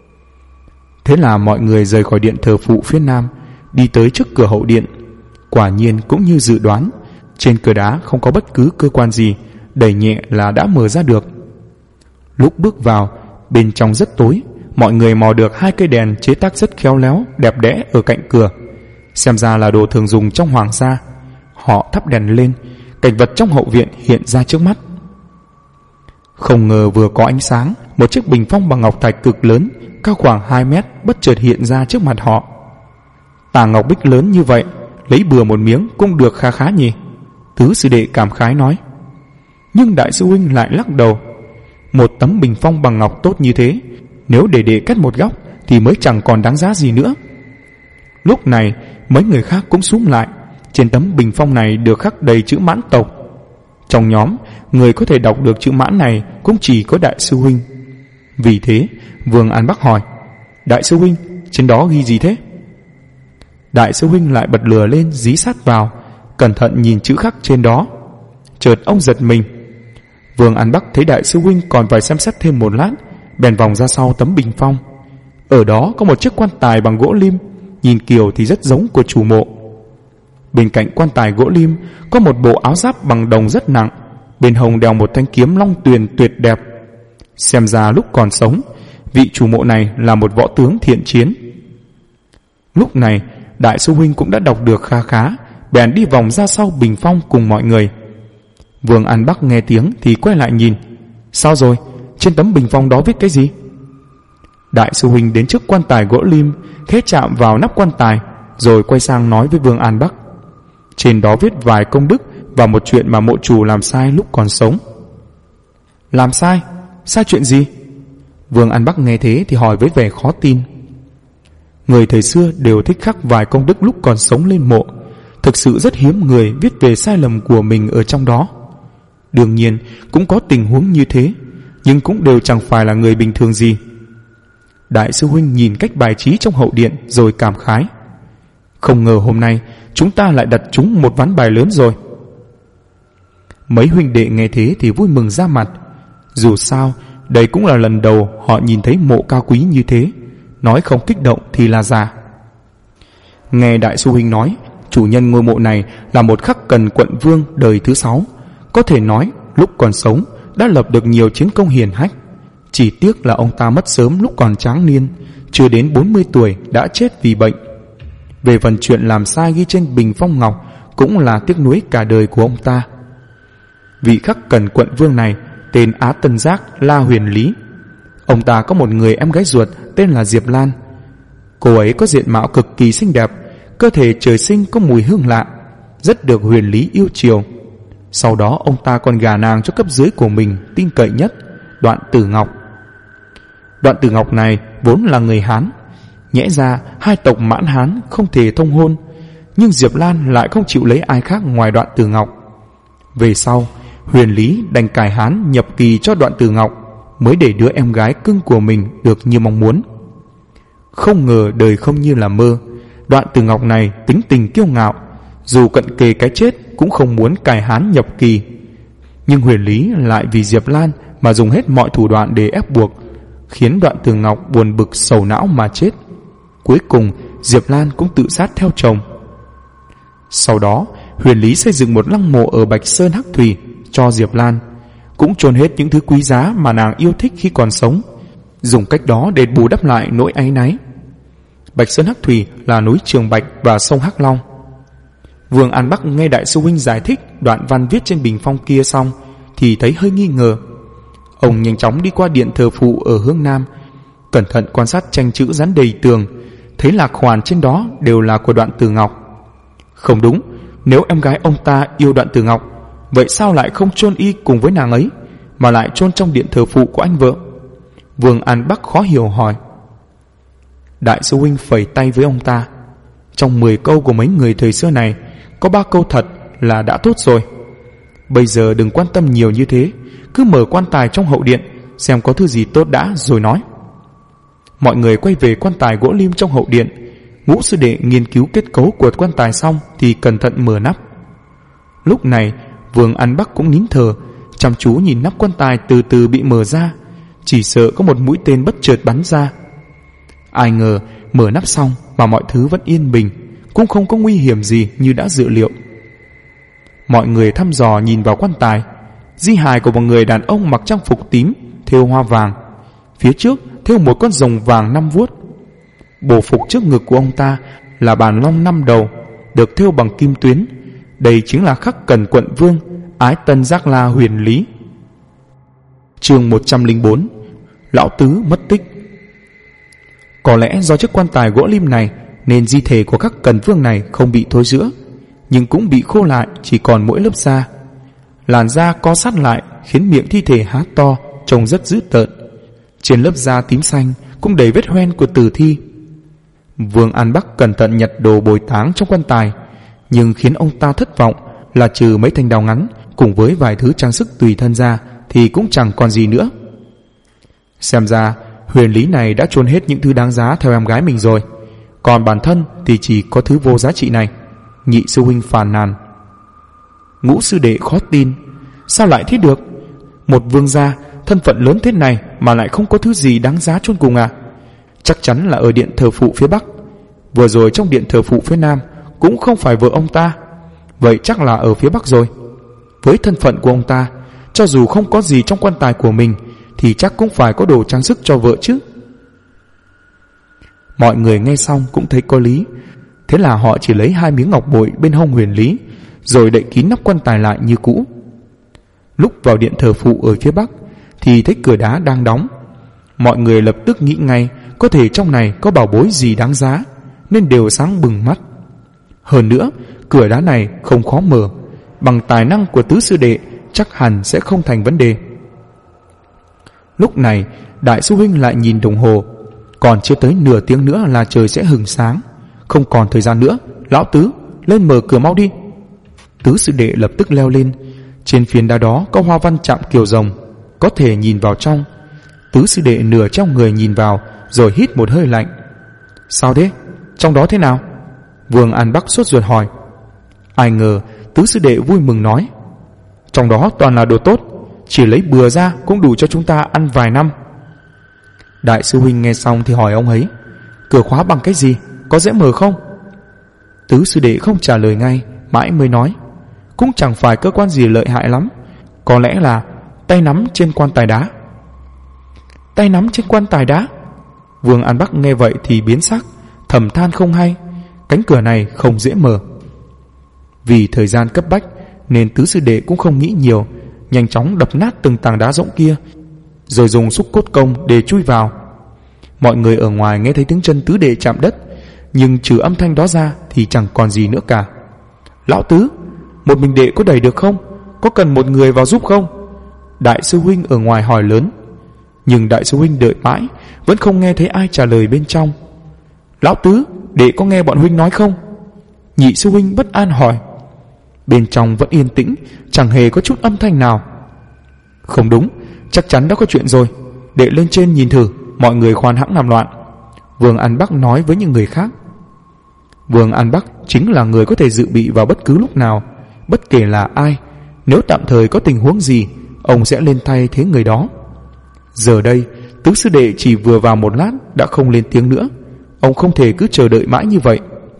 Thế là mọi người rời khỏi điện thờ phụ phía nam, đi tới trước cửa hậu điện. Quả nhiên cũng như dự đoán, trên cửa đá không có bất cứ cơ quan gì, đẩy nhẹ là đã mở ra được. Lúc bước vào, bên trong rất tối, mọi người mò được hai cây đèn chế tác rất khéo léo, đẹp đẽ ở cạnh cửa. Xem ra là đồ thường dùng trong hoàng gia. Họ thắp đèn lên, cảnh vật trong hậu viện hiện ra trước mắt. Không ngờ vừa có ánh sáng, một chiếc bình phong bằng ngọc thạch cực lớn, cao khoảng 2 mét bất chợt hiện ra trước mặt họ. Tảng ngọc bích lớn như vậy, lấy bừa một miếng cũng được khá khá nhỉ? Tứ sư đệ cảm khái nói. Nhưng đại sư huynh lại lắc đầu. Một tấm bình phong bằng ngọc tốt như thế, nếu để cắt một góc thì mới chẳng còn đáng giá gì nữa. Lúc này mấy người khác cũng xúm lại. Trên tấm bình phong này được khắc đầy chữ Mãn tộc. Trong nhóm, người có thể đọc được chữ Mãn này cũng chỉ có đại sư huynh. Vì thế Vương An Bắc hỏi: Đại sư huynh, trên đó ghi gì thế? Đại sư huynh lại bật lửa lên, dí sát vào, cẩn thận nhìn chữ khắc trên đó. Chợt ông giật mình. Vương An Bắc thấy đại sư huynh còn phải xem xét thêm một lát, bèn vòng ra sau tấm bình phong. Ở đó có một chiếc quan tài bằng gỗ lim, nhìn kiểu thì rất giống của chủ mộ. Bên cạnh quan tài gỗ lim có một bộ áo giáp bằng đồng rất nặng, bên hông đeo một thanh kiếm long tuyền tuyệt đẹp. Xem ra lúc còn sống, vị chủ mộ này là một võ tướng thiện chiến. Lúc này đại sư huynh cũng đã đọc được kha khá, bèn đi vòng ra sau bình phong cùng mọi người. Vương An Bắc nghe tiếng thì quay lại nhìn. Sao rồi? Trên tấm bình phong đó viết cái gì? Đại sư huynh đến trước quan tài gỗ lim, khẽ chạm vào nắp quan tài, rồi quay sang nói với Vương An Bắc. Trên đó viết vài công đức và một chuyện mà mộ chủ làm sai lúc còn sống. Làm sai? Sai chuyện gì? Vương An Bắc nghe thế thì hỏi với vẻ khó tin. Người thời xưa đều thích khắc vài công đức lúc còn sống lên mộ. Thực sự rất hiếm người viết về sai lầm của mình ở trong đó. Đương nhiên cũng có tình huống như thế, nhưng cũng đều chẳng phải là người bình thường gì. Đại sư huynh nhìn cách bài trí trong hậu điện rồi cảm khái. Không ngờ hôm nay chúng ta lại đặt trúng một ván bài lớn rồi. Mấy huynh đệ nghe thế thì vui mừng ra mặt. Dù sao đây cũng là lần đầu họ nhìn thấy mộ cao quý như thế, nói không kích động thì là giả. Nghe đại sư huynh nói, chủ nhân ngôi mộ này là một khắc cần quận vương đời thứ 6, có thể nói lúc còn sống đã lập được nhiều chiến công hiển hách. Chỉ tiếc là ông ta mất sớm lúc còn tráng niên, chưa đến 40 tuổi đã chết vì bệnh. Về phần chuyện làm sai ghi trên bình phong ngọc cũng là tiếc nuối cả đời của ông ta. Vị khắc cần quận vương này tên Á Tân Giác La Huyền Lý. Ông ta có một người em gái ruột tên là Diệp Lan. Cô ấy có diện mạo cực kỳ xinh đẹp, cơ thể trời sinh có mùi hương lạ, rất được Huyền Lý yêu chiều. Sau đó ông ta còn gả nàng cho cấp dưới của mình tin cậy nhất, Đoạn Tử Ngọc. Đoạn Tử Ngọc này vốn là người Hán, nhẽ ra hai tộc Mãn Hán không thể thông hôn, nhưng Diệp Lan lại không chịu lấy ai khác ngoài Đoạn Tử Ngọc. Về sau Huyền Lý đành cải Hán nhập kỳ cho Đoạn Tử Ngọc, mới để đứa em gái cưng của mình được như mong muốn. Không ngờ đời không như là mơ. Đoạn Tử Ngọc này tính tình kiêu ngạo, dù cận kề cái chết cũng không muốn cải Hán nhập kỳ. Nhưng Huyền Lý lại vì Diệp Lan mà dùng hết mọi thủ đoạn để ép buộc, khiến Đoạn Tử Ngọc buồn bực sầu não mà chết. Cuối cùng Diệp Lan cũng tự sát theo chồng. Sau đó Huyền Lý xây dựng một lăng mộ ở Bạch Sơn Hắc Thủy cho Diệp Lan, cũng chôn hết những thứ quý giá mà nàng yêu thích khi còn sống, dùng cách đó để bù đắp lại nỗi áy náy. Bạch Sơn Hắc Thủy là núi Trường Bạch và sông Hắc Long. Vương An Bắc nghe đại sư huynh giải thích đoạn văn viết trên bình phong kia xong thì thấy hơi nghi ngờ. Ông nhanh chóng đi qua điện thờ phụ ở hướng Nam, cẩn thận quan sát tranh chữ dán đầy tường, thấy lạc hoàn trên đó đều là của Đoạn Tử Ngọc. Không đúng, nếu em gái ông ta yêu Đoạn Tử Ngọc, vậy sao lại không chôn y cùng với nàng ấy, mà lại chôn trong điện thờ phụ của anh vợ? Vương An Bắc khó hiểu hỏi. Đại sư huynh phẩy tay với ông ta. Trong 10 câu của mấy người thời xưa này, có 3 câu thật là đã tốt rồi. Bây giờ đừng quan tâm nhiều như thế, cứ mở quan tài trong hậu điện xem có thứ gì tốt đã rồi nói. Mọi người quay về quan tài gỗ lim trong hậu điện. Ngũ sư đệ nghiên cứu kết cấu của quan tài xong thì cẩn thận mở nắp. Lúc này Vương An Bắc cũng nín thở, chăm chú nhìn nắp quan tài từ từ bị mở ra, chỉ sợ có một mũi tên bất chợt bắn ra. Ai ngờ mở nắp xong mà mọi thứ vẫn yên bình, cũng không có nguy hiểm gì như đã dự liệu. Mọi người thăm dò nhìn vào quan tài. Di hài của một người đàn ông mặc trang phục tím thêu hoa vàng, phía trước thêu một con rồng vàng 5 vuốt. Bổ phục trước ngực của ông ta là bàn long 5 đầu, được thêu bằng kim tuyến. Đây chính là khắc cần quận vương Ái Tân Giác La Huyền Lý. Chương 104. Lão Tứ mất tích. Có lẽ do chiếc quan tài gỗ lim này nên di thể của các cần vương này không bị thối rữa, nhưng cũng bị khô lại, chỉ còn mỗi lớp da. Làn da co sát lại khiến miệng thi thể há to, trông rất dữ tợn. Trên lớp da tím xanh cũng đầy vết hoen của tử thi. Vương An Bắc cẩn thận nhặt đồ bồi táng trong quan tài, nhưng khiến ông ta thất vọng là trừ mấy thanh đao ngắn cùng với vài thứ trang sức tùy thân ra thì cũng chẳng còn gì nữa. Xem ra Huyền Lý này đã chôn hết những thứ đáng giá theo em gái mình rồi, còn bản thân thì chỉ có thứ vô giá trị này. Nhị sư huynh phàn nàn. Ngũ sư đệ khó tin, sao lại thế được? Một vương gia thân phận lớn thế này mà lại không có thứ gì đáng giá chôn cùng à? Chắc chắn là ở điện thờ phụ phía Bắc. Vừa rồi trong điện thờ phụ phía Nam cũng không phải vợ ông ta, vậy chắc là ở phía Bắc rồi. Với thân phận của ông ta, cho dù không có gì trong quan tài của mình thì chắc cũng phải có đồ trang sức cho vợ chứ. Mọi người nghe xong cũng thấy có lý, thế là họ chỉ lấy 2 miếng ngọc bội bên hông Huyền Lý rồi đậy kín nắp quan tài lại như cũ. Lúc vào điện thờ phụ ở phía Bắc thì thấy cửa đá đang đóng. Mọi người lập tức nghĩ ngay có thể trong này có bảo bối gì đáng giá, nên đều sáng bừng mắt. Hơn nữa, cửa đá này không khó mở, bằng tài năng của tứ sư đệ chắc hẳn sẽ không thành vấn đề. Lúc này đại sư huynh lại nhìn đồng hồ, còn chưa tới nửa tiếng nữa là trời sẽ hừng sáng. Không còn thời gian nữa, lão Tứ, lên mở cửa mau đi. Tứ sư đệ lập tức leo lên. Trên phiến đá đó có hoa văn chạm kiều rồng, có thể nhìn vào trong. Tứ sư đệ nửa trong người nhìn vào rồi hít một hơi lạnh. Sao thế? Trong đó thế nào? Vương An Bắc sốt ruột hỏi. Ai ngờ tứ sư đệ vui mừng nói, trong đó toàn là đồ tốt, chỉ lấy bừa ra cũng đủ cho chúng ta ăn vài năm. Đại sư huynh nghe xong thì hỏi ông ấy, cửa khóa bằng cái gì, có dễ mở không? Tứ sư đệ không trả lời ngay, mãi mới nói, cũng chẳng phải cơ quan gì lợi hại lắm, có lẽ là tay nắm trên quan tài đá. Tay nắm trên quan tài đá? Vương An Bắc nghe vậy thì biến sắc, thầm than không hay, cánh cửa này không dễ mở. Vì thời gian cấp bách nên tứ sư đệ cũng không nghĩ nhiều, nhanh chóng đập nát từng tảng đá rỗng kia, rồi dùng xúc cốt công để chui vào. Mọi người ở ngoài nghe thấy tiếng chân tứ đệ chạm đất, nhưng trừ âm thanh đó ra thì chẳng còn gì nữa cả. Lão Tứ, một mình đệ có đẩy được không? Có cần một người vào giúp không? Đại sư huynh ở ngoài hỏi lớn. Nhưng đại sư huynh đợi mãi vẫn không nghe thấy ai trả lời bên trong. Lão Tứ, đệ có nghe bọn huynh nói không? Nhị sư huynh bất an hỏi. Bên trong vẫn yên tĩnh, chẳng hề có chút âm thanh nào. Không đúng, chắc chắn đã có chuyện rồi, đệ lên trên nhìn thử, mọi người khoan hãng làm loạn. Vương An Bắc nói với những người khác. Vương An Bắc chính là người có thể dự bị vào bất cứ lúc nào, bất kể là ai. Nếu tạm thời có tình huống gì, ông sẽ lên thay thế người đó. Giờ đây tứ sư đệ chỉ vừa vào một lát đã không lên tiếng nữa, ông không thể cứ chờ đợi mãi như vậy.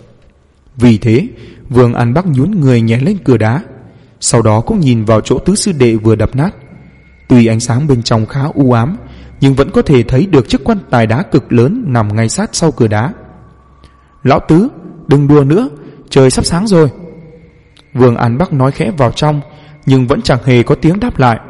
Vì thế Vương An Bắc nhún người nhảy lên cửa đá, sau đó cũng nhìn vào chỗ tứ sư đệ vừa đập nát. Tuy ánh sáng bên trong khá u ám, nhưng vẫn có thể thấy được chiếc quan tài đá cực lớn nằm ngay sát sau cửa đá. Lão Tứ, đừng đùa nữa, trời sắp sáng rồi. Vương An Bắc nói khẽ vào trong, nhưng vẫn chẳng hề có tiếng đáp lại.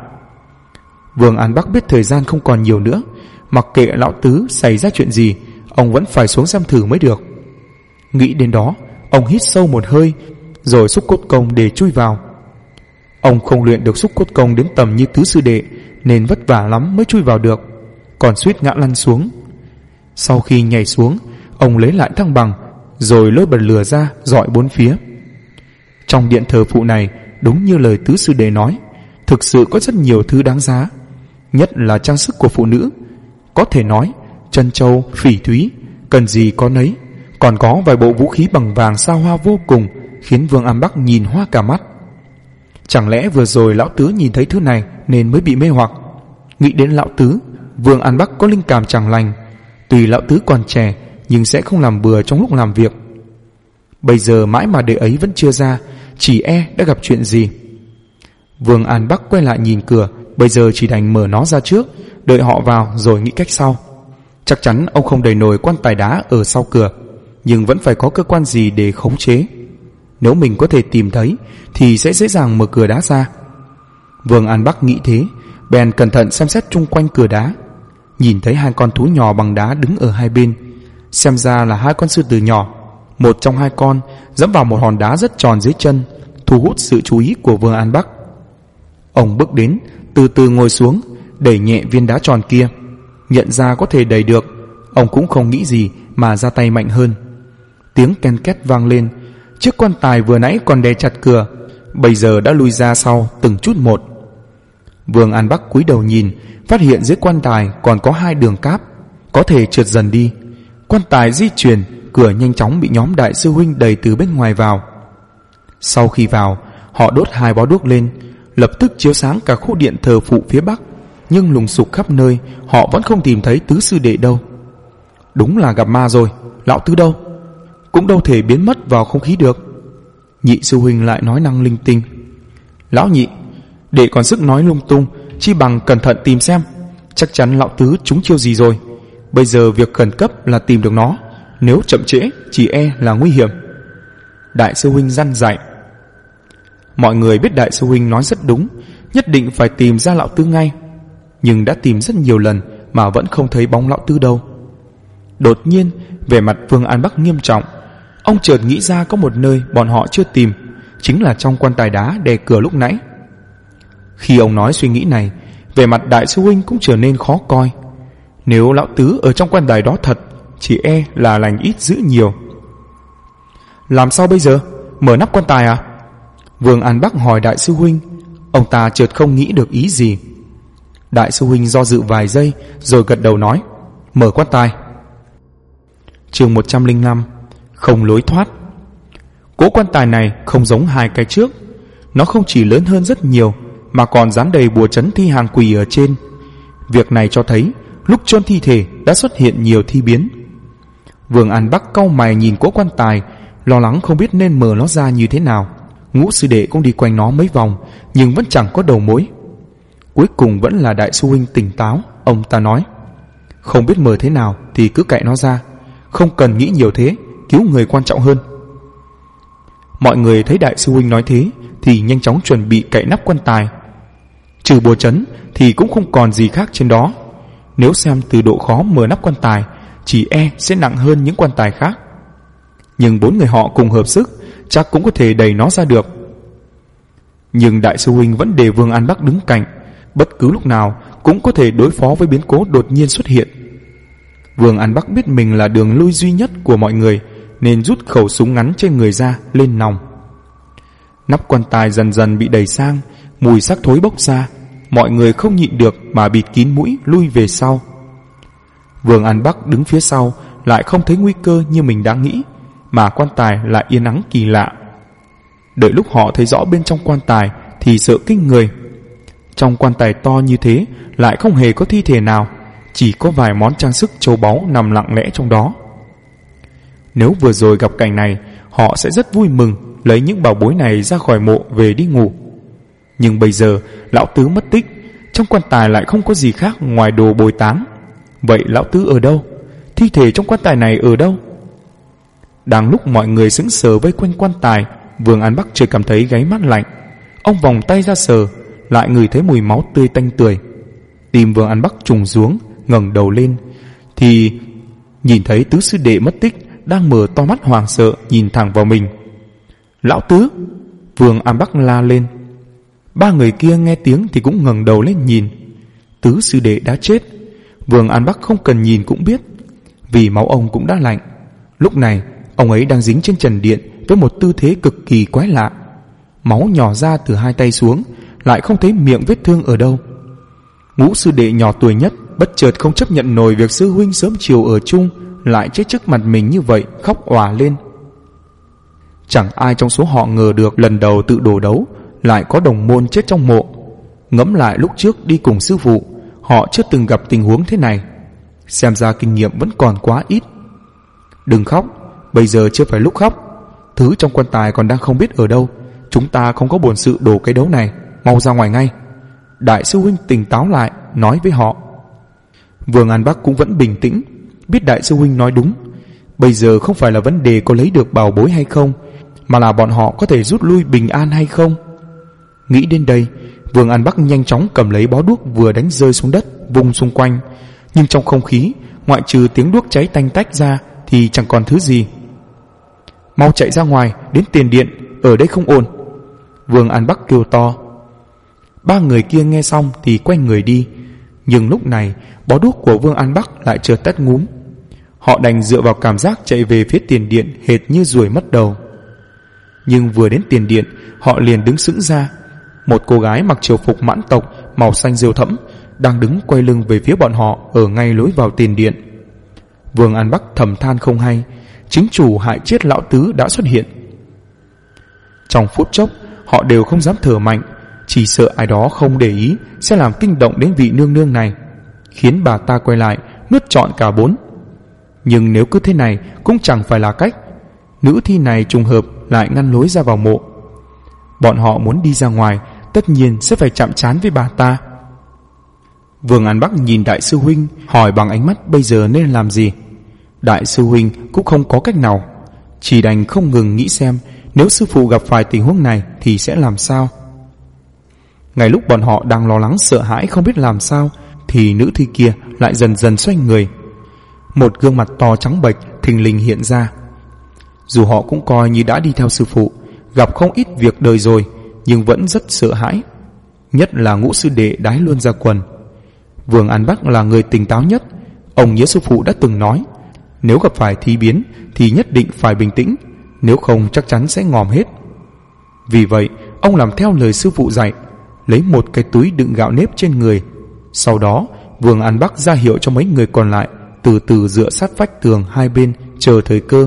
Vương An Bắc biết thời gian không còn nhiều nữa, mặc kệ lão Tứ xảy ra chuyện gì, ông vẫn phải xuống xem thử mới được. Nghĩ đến đó, ông hít sâu một hơi, rồi xúc cốt công để chui vào. Ông không luyện được xúc cốt công đến tầm như tứ sư đệ, nên vất vả lắm mới chui vào được, còn suýt ngã lăn xuống. Sau khi nhảy xuống, ông lấy lại thăng bằng, rồi lôi bật lửa ra dọi bốn phía. Trong điện thờ phụ này, đúng như lời tứ sư đệ nói, thực sự có rất nhiều thứ đáng giá, nhất là trang sức của phụ nữ. Có thể nói trân châu, phỉ thúy, cần gì có nấy, còn có vài bộ vũ khí bằng vàng sao hoa vô cùng, khiến Vương Am Bắc nhìn hoa cả mắt. Chẳng lẽ vừa rồi lão Tứ nhìn thấy thứ này nên mới bị mê hoặc? Nghĩ đến lão Tứ, Vương An Bắc có linh cảm chẳng lành. Tuy lão Tứ còn trẻ, nhưng sẽ không làm bừa trong lúc làm việc. Bây giờ mãi mà đệ ấy vẫn chưa ra, chỉ e đã gặp chuyện gì. Vương An Bắc quay lại nhìn cửa, bây giờ chỉ đành mở nó ra trước, đợi họ vào rồi nghĩ cách sau. Chắc chắn ông không đẩy nổi quan tài đá ở sau cửa, nhưng vẫn phải có cơ quan gì để khống chế. Nếu mình có thể tìm thấy thì sẽ dễ dàng mở cửa đá ra. Vương An Bắc nghĩ thế, bèn cẩn thận xem xét chung quanh cửa đá, nhìn thấy 2 con thú nhỏ bằng đá đứng ở hai bên. Xem ra là 2 con sư tử nhỏ. Một trong 2 con dẫm vào một hòn đá rất tròn dưới chân, thu hút sự chú ý của Vương An Bắc. Ông bước đến, từ từ ngồi xuống, đẩy nhẹ viên đá tròn kia. Nhận ra có thể đẩy được, ông cũng không nghĩ gì mà ra tay mạnh hơn. Tiếng ken két vang lên. Chiếc quan tài vừa nãy còn đè chặt cửa, bây giờ đã lui ra sau từng chút một. Vương An Bắc cúi đầu nhìn, phát hiện dưới quan tài còn có 2 đường cáp, có thể trượt dần đi. Quan tài di chuyển, cửa nhanh chóng bị nhóm đại sư huynh đẩy từ bên ngoài vào. Sau khi vào, họ đốt 2 bó đuốc lên, lập tức chiếu sáng cả khu điện thờ phụ phía bắc. Nhưng lùng sục khắp nơi, họ vẫn không tìm thấy tứ sư đệ đâu. Đúng là gặp ma rồi. Lão tứ đâu? Cũng đâu thể biến mất vào không khí được. Nhị sư huynh lại nói năng linh tinh. Lão nhị, để còn sức nói lung tung, chi bằng cẩn thận tìm xem. Chắc chắn lão tứ trúng chiêu gì rồi. Bây giờ việc khẩn cấp là tìm được nó, nếu chậm trễ chỉ e là nguy hiểm. Đại sư huynh răn dạy. Mọi người biết đại sư huynh nói rất đúng, nhất định phải tìm ra lão tứ ngay. Nhưng đã tìm rất nhiều lần mà vẫn không thấy bóng lão tứ đâu. Đột nhiên, vẻ mặt Vương An Bắc nghiêm trọng. Ông chợt nghĩ ra có một nơi bọn họ chưa tìm, chính là trong quan tài đá đè cửa lúc nãy. Khi ông nói suy nghĩ này, vẻ mặt đại sư huynh cũng trở nên khó coi. Nếu lão tứ ở trong quan tài đó thật, chỉ e là lành ít dữ nhiều. Làm sao bây giờ? Mở nắp quan tài à? Vương An Bắc hỏi đại sư huynh. Ông ta chợt không nghĩ được ý gì. Đại sư huynh do dự vài giây rồi gật đầu nói, mở quan tài. Chương 105. Không lối thoát. Cỗ quan tài này không giống 2 cái trước. Nó không chỉ lớn hơn rất nhiều, mà còn dán đầy bùa trấn thi hàng quỷ ở trên. Việc này cho thấy lúc chôn thi thể đã xuất hiện nhiều thi biến. Vương An Bắc cau mày nhìn cỗ quan tài, lo lắng không biết nên mở nó ra như thế nào. Ngũ sư đệ cũng đi quanh nó mấy vòng, nhưng vẫn chẳng có đầu mối. Cuối cùng vẫn là đại sư huynh tỉnh táo. Ông ta nói, không biết mở thế nào thì cứ cạy nó ra, không cần nghĩ nhiều thế, cứu người quan trọng hơn. Mọi người thấy đại sư huynh nói thế thì nhanh chóng chuẩn bị cạy nắp quan tài. Trừ bùa trấn thì cũng không còn gì khác trên đó. Nếu xem từ độ khó mở nắp quan tài, chỉ e sẽ nặng hơn những quan tài khác. Nhưng 4 người họ cùng hợp sức, chắc cũng có thể đẩy nó ra được. Nhưng đại sư huynh vẫn để Vương An Bắc đứng cạnh, bất cứ lúc nào cũng có thể đối phó với biến cố đột nhiên xuất hiện. Vương An Bắc biết mình là đường lui duy nhất của mọi người, nên rút khẩu súng ngắn trên người ra lên nòng. Nắp quan tài dần dần bị đẩy sang, mùi xác thối bốc ra. Mọi người không nhịn được mà bịt kín mũi lui về sau. Vương An Bắc đứng phía sau lại không thấy nguy cơ như mình đã nghĩ, mà quan tài lại yên ắng kỳ lạ. Đợi lúc họ thấy rõ bên trong quan tài thì sợ kinh người. Trong quan tài to như thế lại không hề có thi thể nào, chỉ có vài món trang sức châu báu nằm lặng lẽ trong đó. Nếu vừa rồi gặp cảnh này, họ sẽ rất vui mừng lấy những bảo bối này ra khỏi mộ về đi ngủ. Nhưng bây giờ lão tứ mất tích, trong quan tài lại không có gì khác ngoài đồ bồi táng. Vậy lão tứ ở đâu? Thi thể trong quan tài này ở đâu? Đang lúc mọi người sững sờ vây quanh quan tài, Vương An Bắc chợt cảm thấy gáy mát lạnh. Ông vòng tay ra sờ, lại ngửi thấy mùi máu tươi tanh tưởi. Tim Vương An Bắc trùng xuống, ngẩng đầu lên thì nhìn thấy tứ sư đệ mất tích đang mở to mắt hoảng sợ nhìn thẳng vào mình. Lão tứ! Vương An Bắc la lên. 3 người kia nghe tiếng thì cũng ngẩng đầu lên nhìn. Tứ sư đệ đã chết. Vương An Bắc không cần nhìn cũng biết, vì máu ông cũng đã lạnh. Lúc này ông ấy đang dính trên trần điện với một tư thế cực kỳ quái lạ. Máu nhỏ ra từ 2 tay xuống, lại không thấy miệng vết thương ở đâu. Ngũ sư đệ nhỏ tuổi nhất bất chợt không chấp nhận nổi việc sư huynh sớm chiều ở chung lại chết trước mặt mình như vậy, khóc òa lên. Chẳng ai trong số họ ngờ được lần đầu tự đổ đấu lại có đồng môn chết trong mộ. Ngẫm lại lúc trước đi cùng sư phụ, họ chưa từng gặp tình huống thế này. Xem ra kinh nghiệm vẫn còn quá ít. Đừng khóc, bây giờ chưa phải lúc khóc. Thứ trong quan tài còn đang không biết ở đâu. Chúng ta không có bổn sự đổ cái đấu này, mau ra ngoài ngay. Đại sư huynh tỉnh táo lại, nói với họ. Vương An Bắc cũng vẫn bình tĩnh, biết đại sư huynh nói đúng. Bây giờ không phải là vấn đề có lấy được bảo bối hay không, mà là bọn họ có thể rút lui bình an hay không. Nghĩ đến đây, Vương An Bắc nhanh chóng cầm lấy bó đuốc vừa đánh rơi xuống đất, vung xung quanh, nhưng trong không khí ngoại trừ tiếng đuốc cháy tanh tách ra thì chẳng còn thứ gì. Mau chạy ra ngoài, đến tiền điện, ở đây không ổn, Vương An Bắc kêu to. Ba người kia nghe xong thì quay người đi, nhưng lúc này bó đuốc của Vương An Bắc lại chợt tắt ngúm. Họ đành dựa vào cảm giác chạy về phía tiền điện hệt như ruồi mất đầu. Nhưng vừa đến tiền điện, họ liền đứng sững ra. Một cô gái mặc triều phục mãn tộc màu xanh rêu thẫm đang đứng quay lưng về phía bọn họ ở ngay lối vào tiền điện. Vương An Bắc thầm than không hay, chính chủ hại chết lão tứ đã xuất hiện. Trong phút chốc, họ đều không dám thở mạnh, chỉ sợ ai đó không để ý sẽ làm kinh động đến vị nương nương này, khiến bà ta quay lại nuốt trọn cả bốn. Nhưng nếu cứ thế này cũng chẳng phải là cách. Nữ thi này trùng hợp lại ngăn lối ra vào mộ. Bọn họ muốn đi ra ngoài, tất nhiên sẽ phải chạm trán với bà ta. Vương An Bắc nhìn đại sư huynh, hỏi bằng ánh mắt bây giờ nên làm gì. Đại sư huynh cũng không có cách nào, chỉ đành không ngừng nghĩ xem nếu sư phụ gặp phải tình huống này thì sẽ làm sao. Ngay lúc bọn họ đang lo lắng sợ hãi không biết làm sao, thì nữ thi kia lại dần dần xoay người. Một gương mặt to trắng bệch thình lình hiện ra. Dù họ cũng coi như đã đi theo sư phụ, gặp không ít việc đời rồi, nhưng vẫn rất sợ hãi. Nhất là Ngũ sư đệ đái luôn ra quần. Vương An Bắc là người tỉnh táo nhất. Ông nhớ sư phụ đã từng nói, nếu gặp phải thi biến thì nhất định phải bình tĩnh, nếu không chắc chắn sẽ ngòm hết. Vì vậy ông làm theo lời sư phụ dạy, lấy một cái túi đựng gạo nếp trên người. Sau đó Vương An Bắc ra hiệu cho mấy người còn lại từ từ dựa sát vách tường hai bên chờ thời cơ.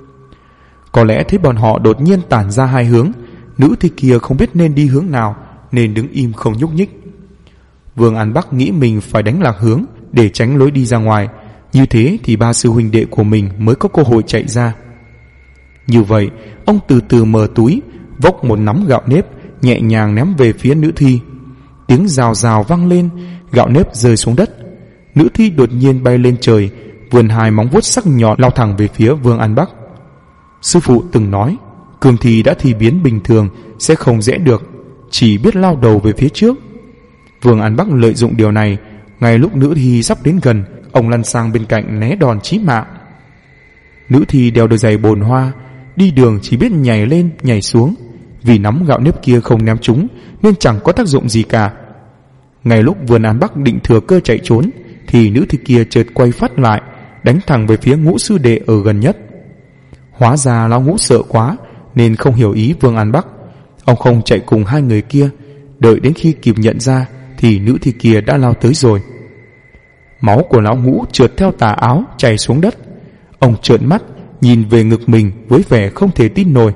Có lẽ thấy bọn họ đột nhiên tản ra hai hướng, nữ thi kia không biết nên đi hướng nào nên đứng im không nhúc nhích. Vương An Bắc nghĩ mình phải đánh lạc hướng để tránh lối đi ra ngoài, như thế thì ba sư huynh đệ của mình mới có cơ hội chạy ra. Như vậy ông từ từ mở túi, vốc một nắm gạo nếp nhẹ nhàng ném về phía nữ thi. Tiếng rào rào vang lên, gạo nếp rơi xuống đất. Nữ thi đột nhiên bay lên trời, vươn hai móng vuốt sắc nhọn lao thẳng về phía Vương An Bắc. Sư phụ từng nói, cường thi đã thi biến bình thường sẽ không dễ được, chỉ biết lao đầu về phía trước. Vương An Bắc lợi dụng điều này, ngay lúc nữ thi sắp đến gần, ông lăn sang bên cạnh né đòn chí mạng. Nữ thi đeo đôi giày bồn hoa, đi đường chỉ biết nhảy lên nhảy xuống, vì nắm gạo nếp kia không ném trúng nên chẳng có tác dụng gì cả. Ngay lúc Vương An Bắc định thừa cơ chạy trốn thì nữ thi kia chợt quay phát lại, đánh thẳng về phía Ngũ sư đệ ở gần nhất. Hóa ra lão Ngũ sợ quá nên không hiểu ý Vương An Bắc. Ông không chạy cùng hai người kia, đợi đến khi kịp nhận ra thì nữ thi kia đã lao tới rồi. Máu của lão Ngũ trượt theo tà áo chảy xuống đất. Ông trợn mắt nhìn về ngực mình với vẻ không thể tin nổi.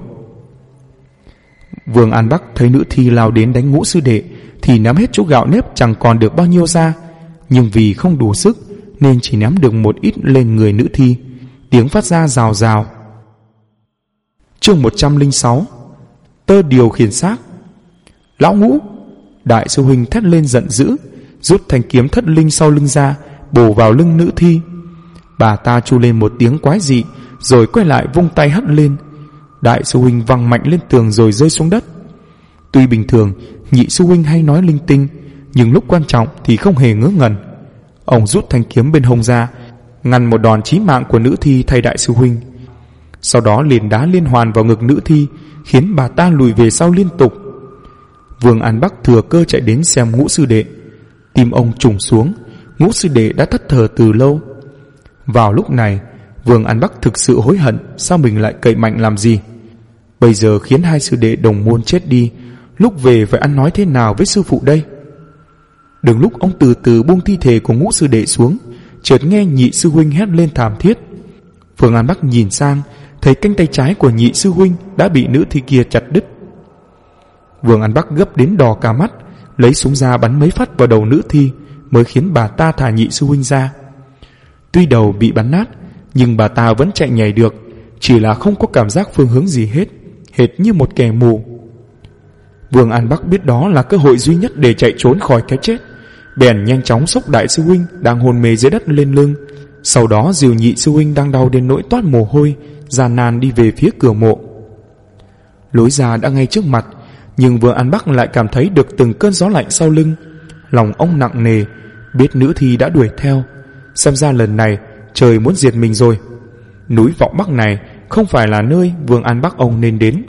Vương An Bắc thấy nữ thi lao đến đánh Ngũ sư đệ thì ném hết chỗ gạo nếp chẳng còn được bao nhiêu ra, nhưng vì không đủ sức nên chỉ ném được một ít lên người nữ thi. Tiếng phát ra rào rào. Chương 106. Tơ điều khiển xác. Lão Ngũ! Đại sư huynh thét lên giận dữ, rút thanh kiếm thất linh sau lưng ra, bổ vào lưng nữ thi. Bà ta chu lên một tiếng quái dị, rồi quay lại vung tay hất lên. Đại sư huynh văng mạnh lên tường rồi rơi xuống đất. Tuy bình thường nhị sư huynh hay nói linh tinh, nhưng lúc quan trọng thì không hề ngớ ngẩn. Ông rút thanh kiếm bên hông ra, ngăn một đòn chí mạng của nữ thi thay đại sư huynh. Sau đó liền đá liên hoàn vào ngực nữ thi, khiến bà ta lùi về sau liên tục. Vương An Bắc thừa cơ chạy đến xem Ngũ sư đệ. Tim ông trùng xuống, Ngũ sư đệ đã thất thờ từ lâu. Vào lúc này Vương An Bắc thực sự hối hận sao mình lại cậy mạnh làm gì. Bây giờ khiến hai sư đệ đồng môn chết đi, lúc về phải ăn nói thế nào với sư phụ đây? Đừng lúc ông từ từ buông thi thể của Ngũ sư đệ xuống, chợt nghe nhị sư huynh hét lên thảm thiết. Vương An Bắc nhìn sang, thấy cánh tay trái của nhị sư huynh đã bị nữ thi kia chặt đứt. Vương An Bắc gấp đến đỏ cả mắt, lấy súng ra bắn mấy phát vào đầu nữ thi mới khiến bà ta thả nhị sư huynh ra. Tuy đầu bị bắn nát, nhưng bà ta vẫn chạy nhảy được, chỉ là không có cảm giác phương hướng gì hết, hệt như một kẻ mù. Vương An Bắc biết đó là cơ hội duy nhất để chạy trốn khỏi cái chết, bèn nhanh chóng xốc đại sư huynh đang hôn mê dưới đất lên lưng, sau đó dìu nhị sư huynh đang đau đến nỗi toát mồ hôi, gian nan đi về phía cửa mộ. Lối ra đã ngay trước mặt, Nhưng Vương An Bắc lại cảm thấy được từng cơn gió lạnh sau lưng. Lòng ông nặng nề, biết nữ thi đã đuổi theo, xem ra lần này trời muốn diệt mình rồi. Núi Vọng Bắc này không phải là nơi Vương An Bắc ông nên đến.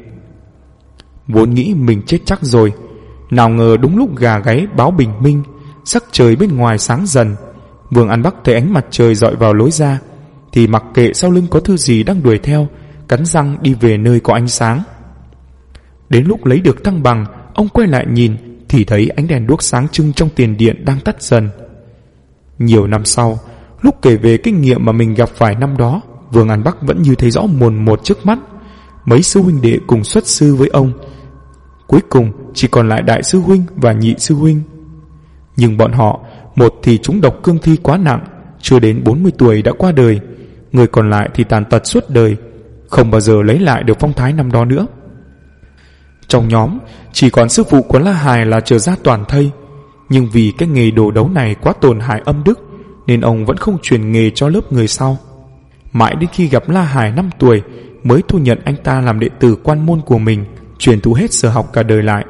Vốn nghĩ mình chết chắc rồi, nào ngờ đúng lúc gà gáy báo bình minh, sắc trời bên ngoài sáng dần. Vương An Bắc thấy ánh mặt trời dọi vào lối ra, thì mặc kệ sau lưng có thứ gì đang đuổi theo, cắn răng đi về nơi có ánh sáng. Đến lúc lấy được thăng bằng, ông quay lại nhìn thì thấy ánh đèn đuốc sáng trưng trong tiền điện đang tắt dần. Nhiều năm sau, lúc kể về kinh nghiệm mà mình gặp phải năm đó, Vương An Bắc vẫn như thấy rõ mồn một trước mắt. Mấy sư huynh đệ cùng xuất sư với ông, cuối cùng chỉ còn lại đại sư huynh và nhị sư huynh. Nhưng bọn họ, một thì trúng độc cương thi quá nặng, chưa đến 40 tuổi đã qua đời, người còn lại thì tàn tật suốt đời, không bao giờ lấy lại được phong thái năm đó nữa. Trong nhóm chỉ còn sư phụ của La Hài là trở ra toàn thây, nhưng vì cái nghề đồ đấu này quá tổn hại âm đức nên ông vẫn không truyền nghề cho lớp người sau. Mãi đến khi gặp La Hài 5 tuổi mới thu nhận anh ta làm đệ tử quan môn của mình, truyền thụ hết sở học cả đời lại.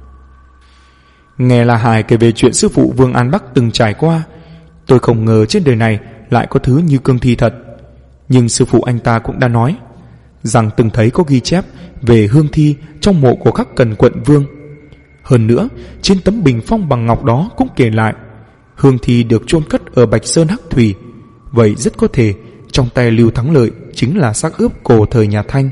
Nghe La Hài kể về chuyện sư phụ Vương An Bắc từng trải qua, tôi không ngờ trên đời này lại có thứ như cương thi thật. Nhưng sư phụ anh ta cũng đã nói rằng từng thấy có ghi chép về hương thi trong mộ của Khắc Cần quận Vương. Hơn nữa, trên tấm bình phong bằng ngọc đó cũng kể lại hương thi được chôn cất ở Bạch Sơn Hắc Thủy. Vậy rất có thể trong tay Lưu Thắng Lợi chính là xác ướp cổ thời nhà Thanh.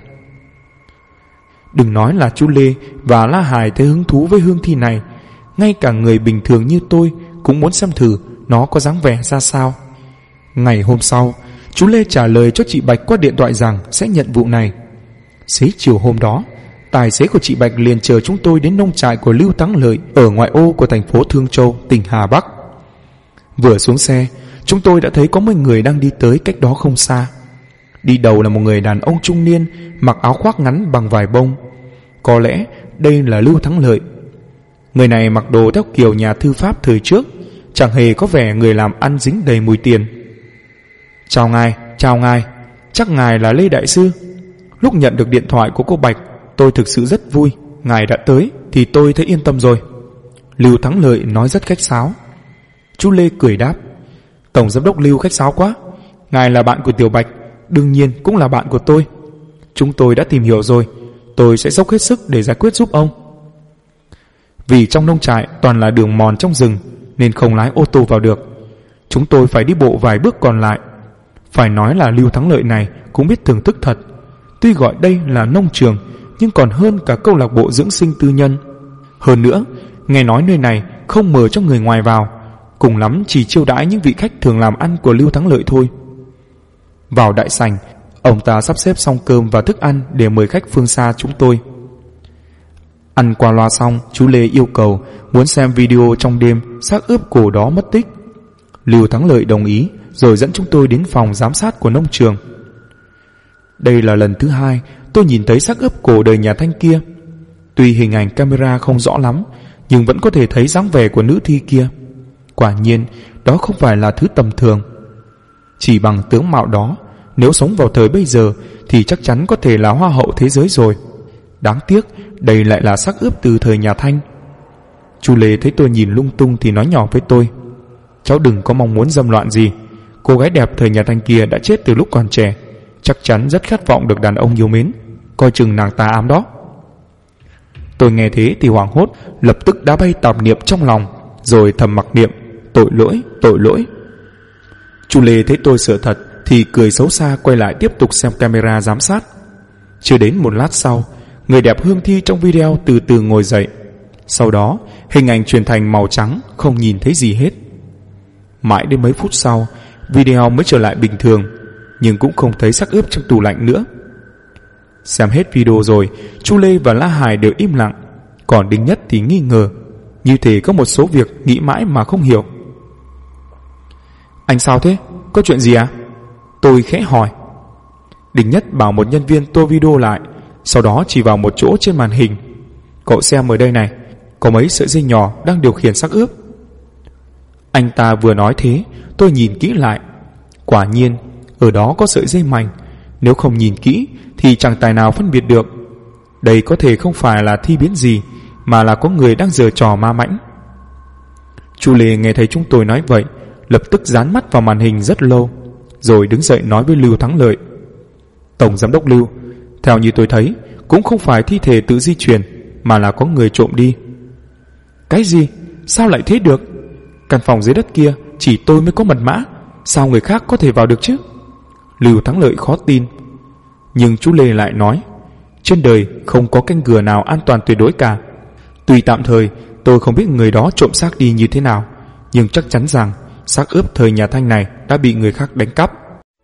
Đừng nói là chú Lê và La Hài thấy hứng thú với hương thi này, ngay cả người bình thường như tôi cũng muốn xem thử nó có dáng vẻ ra sao. Ngày hôm sau, chú Lê trả lời cho chị Bạch qua điện thoại rằng sẽ nhận vụ này. Xế chiều hôm đó, tài xế của chị Bạch liền chờ chúng tôi đến nông trại của Lưu Thắng Lợi ở ngoại ô của thành phố Thương Châu, tỉnh Hà Bắc. Vừa xuống xe, chúng tôi đã thấy có mấy người đang đi tới cách đó không xa. Đi đầu là một người đàn ông trung niên mặc áo khoác ngắn bằng vải bông. Có lẽ đây là Lưu Thắng Lợi. Người này mặc đồ theo kiểu nhà thư pháp thời trước, chẳng hề có vẻ người làm ăn dính đầy mùi tiền. Chào ngài, chắc ngài là Lê Đại Sư. Lúc nhận được điện thoại của cô Bạch, tôi thực sự rất vui. Ngài đã tới thì tôi thấy yên tâm rồi. Lưu Thắng Lợi nói rất khách sáo. Chú Lê cười đáp: Tổng giám đốc Lưu khách sáo quá. Ngài là bạn của Tiểu Bạch, đương nhiên cũng là bạn của tôi. Chúng tôi đã tìm hiểu rồi, tôi sẽ dốc hết sức để giải quyết giúp ông. Vì trong nông trại toàn là đường mòn trong rừng nên không lái ô tô vào được, chúng tôi phải đi bộ vài bước còn lại. Phải nói là Lưu Thắng Lợi này cũng biết thưởng thức thật. Tuy gọi đây là nông trường, nhưng còn hơn cả câu lạc bộ dưỡng sinh tư nhân. Hơn nữa, nghe nói nơi này không mời cho người ngoài vào, cùng lắm chỉ chiêu đãi những vị khách thường làm ăn của Lưu Thắng Lợi thôi. Vào đại sảnh, ông ta sắp xếp xong cơm và thức ăn để mời khách phương xa chúng tôi. Ăn qua loa xong, chú Lê yêu cầu muốn xem video trong đêm xác ướp cổ đó mất tích. Lưu Thắng Lợi đồng ý, rồi dẫn chúng tôi đến phòng giám sát của nông trường. Đây là lần thứ hai tôi nhìn thấy xác ướp cổ đời nhà Thanh kia. Tuy hình ảnh camera không rõ lắm, nhưng vẫn có thể thấy dáng vẻ của nữ thi kia. Quả nhiên, đó không phải là thứ tầm thường. Chỉ bằng tướng mạo đó, nếu sống vào thời bây giờ thì chắc chắn có thể là hoa hậu thế giới rồi. Đáng tiếc, đây lại là xác ướp từ thời nhà Thanh. Chú Lê thấy tôi nhìn lung tung thì nói nhỏ với tôi: Cháu đừng có mong muốn dâm loạn gì. Cô gái đẹp thời nhà Thanh kia đã chết từ lúc còn trẻ, chắc chắn rất khát vọng được đàn ông yêu mến. Coi chừng nàng ta ám đó. Tôi nghe thế thì hoảng hốt, lập tức đã bay tạp niệm trong lòng, rồi thầm mặc niệm: tội lỗi. Chú Lê thấy tôi sợ thật thì cười xấu xa, quay lại tiếp tục xem camera giám sát. Chưa đến một lát sau, người đẹp hương thi trong video từ từ ngồi dậy. Sau đó hình ảnh chuyển thành màu trắng, không nhìn thấy gì hết. Mãi đến mấy phút sau, video mới trở lại bình thường, nhưng cũng không thấy xác ướp trong tủ lạnh nữa. Xem hết video rồi, chú Lê và La Hải đều im lặng, còn Đinh Nhất thì nghi ngờ, như thể có một số việc nghĩ mãi mà không hiểu. Anh sao thế? Có chuyện gì à? Tôi khẽ hỏi. Đinh Nhất bảo một nhân viên tua video lại, sau đó chỉ vào một chỗ trên màn hình: Cậu xem ở đây này, có mấy sợi dây nhỏ đang điều khiển xác ướp. Anh ta vừa nói thế, tôi nhìn kỹ lại. Quả nhiên, ở đó có sợi dây mảnh. Nếu không nhìn kỹ thì chẳng tài nào phân biệt được. Đây có thể không phải là thi biến gì, mà là có người đang giở trò ma mãnh. Chu Lê nghe thấy chúng tôi nói vậy, lập tức dán mắt vào màn hình rất lâu, rồi đứng dậy nói với Lưu Thắng Lợi: Tổng giám đốc Lưu, theo như tôi thấy, cũng không phải thi thể tự di chuyển, mà là có người trộm đi. Cái gì? Sao lại thế được? Căn phòng dưới đất kia chỉ tôi mới có mật mã, sao người khác có thể vào được chứ? Lưu Thắng Lợi khó tin. Nhưng chú Lê lại nói: trên đời không có cánh cửa nào an toàn tuyệt đối cả. Tuy tạm thời tôi không biết người đó trộm xác đi như thế nào, nhưng chắc chắn rằng xác ướp thời nhà Thanh này đã bị người khác đánh cắp.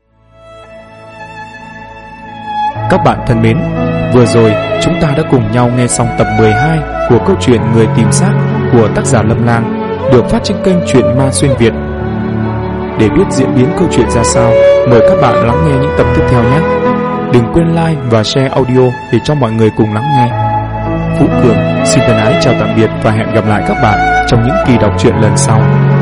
Các bạn thân mến, vừa rồi chúng ta đã cùng nhau nghe xong tập 12 của câu chuyện Người tìm xác của tác giả Lâm Lang, được phát trên kênh Truyện Ma Xuyên Việt. Để biết diễn biến câu chuyện ra sao, mời các bạn lắng nghe những tập tiếp theo nhé. Đừng quên like và share audio để cho mọi người cùng lắng nghe. Phú Cường xin thân ái chào tạm biệt và hẹn gặp lại các bạn trong những kỳ đọc truyện lần sau.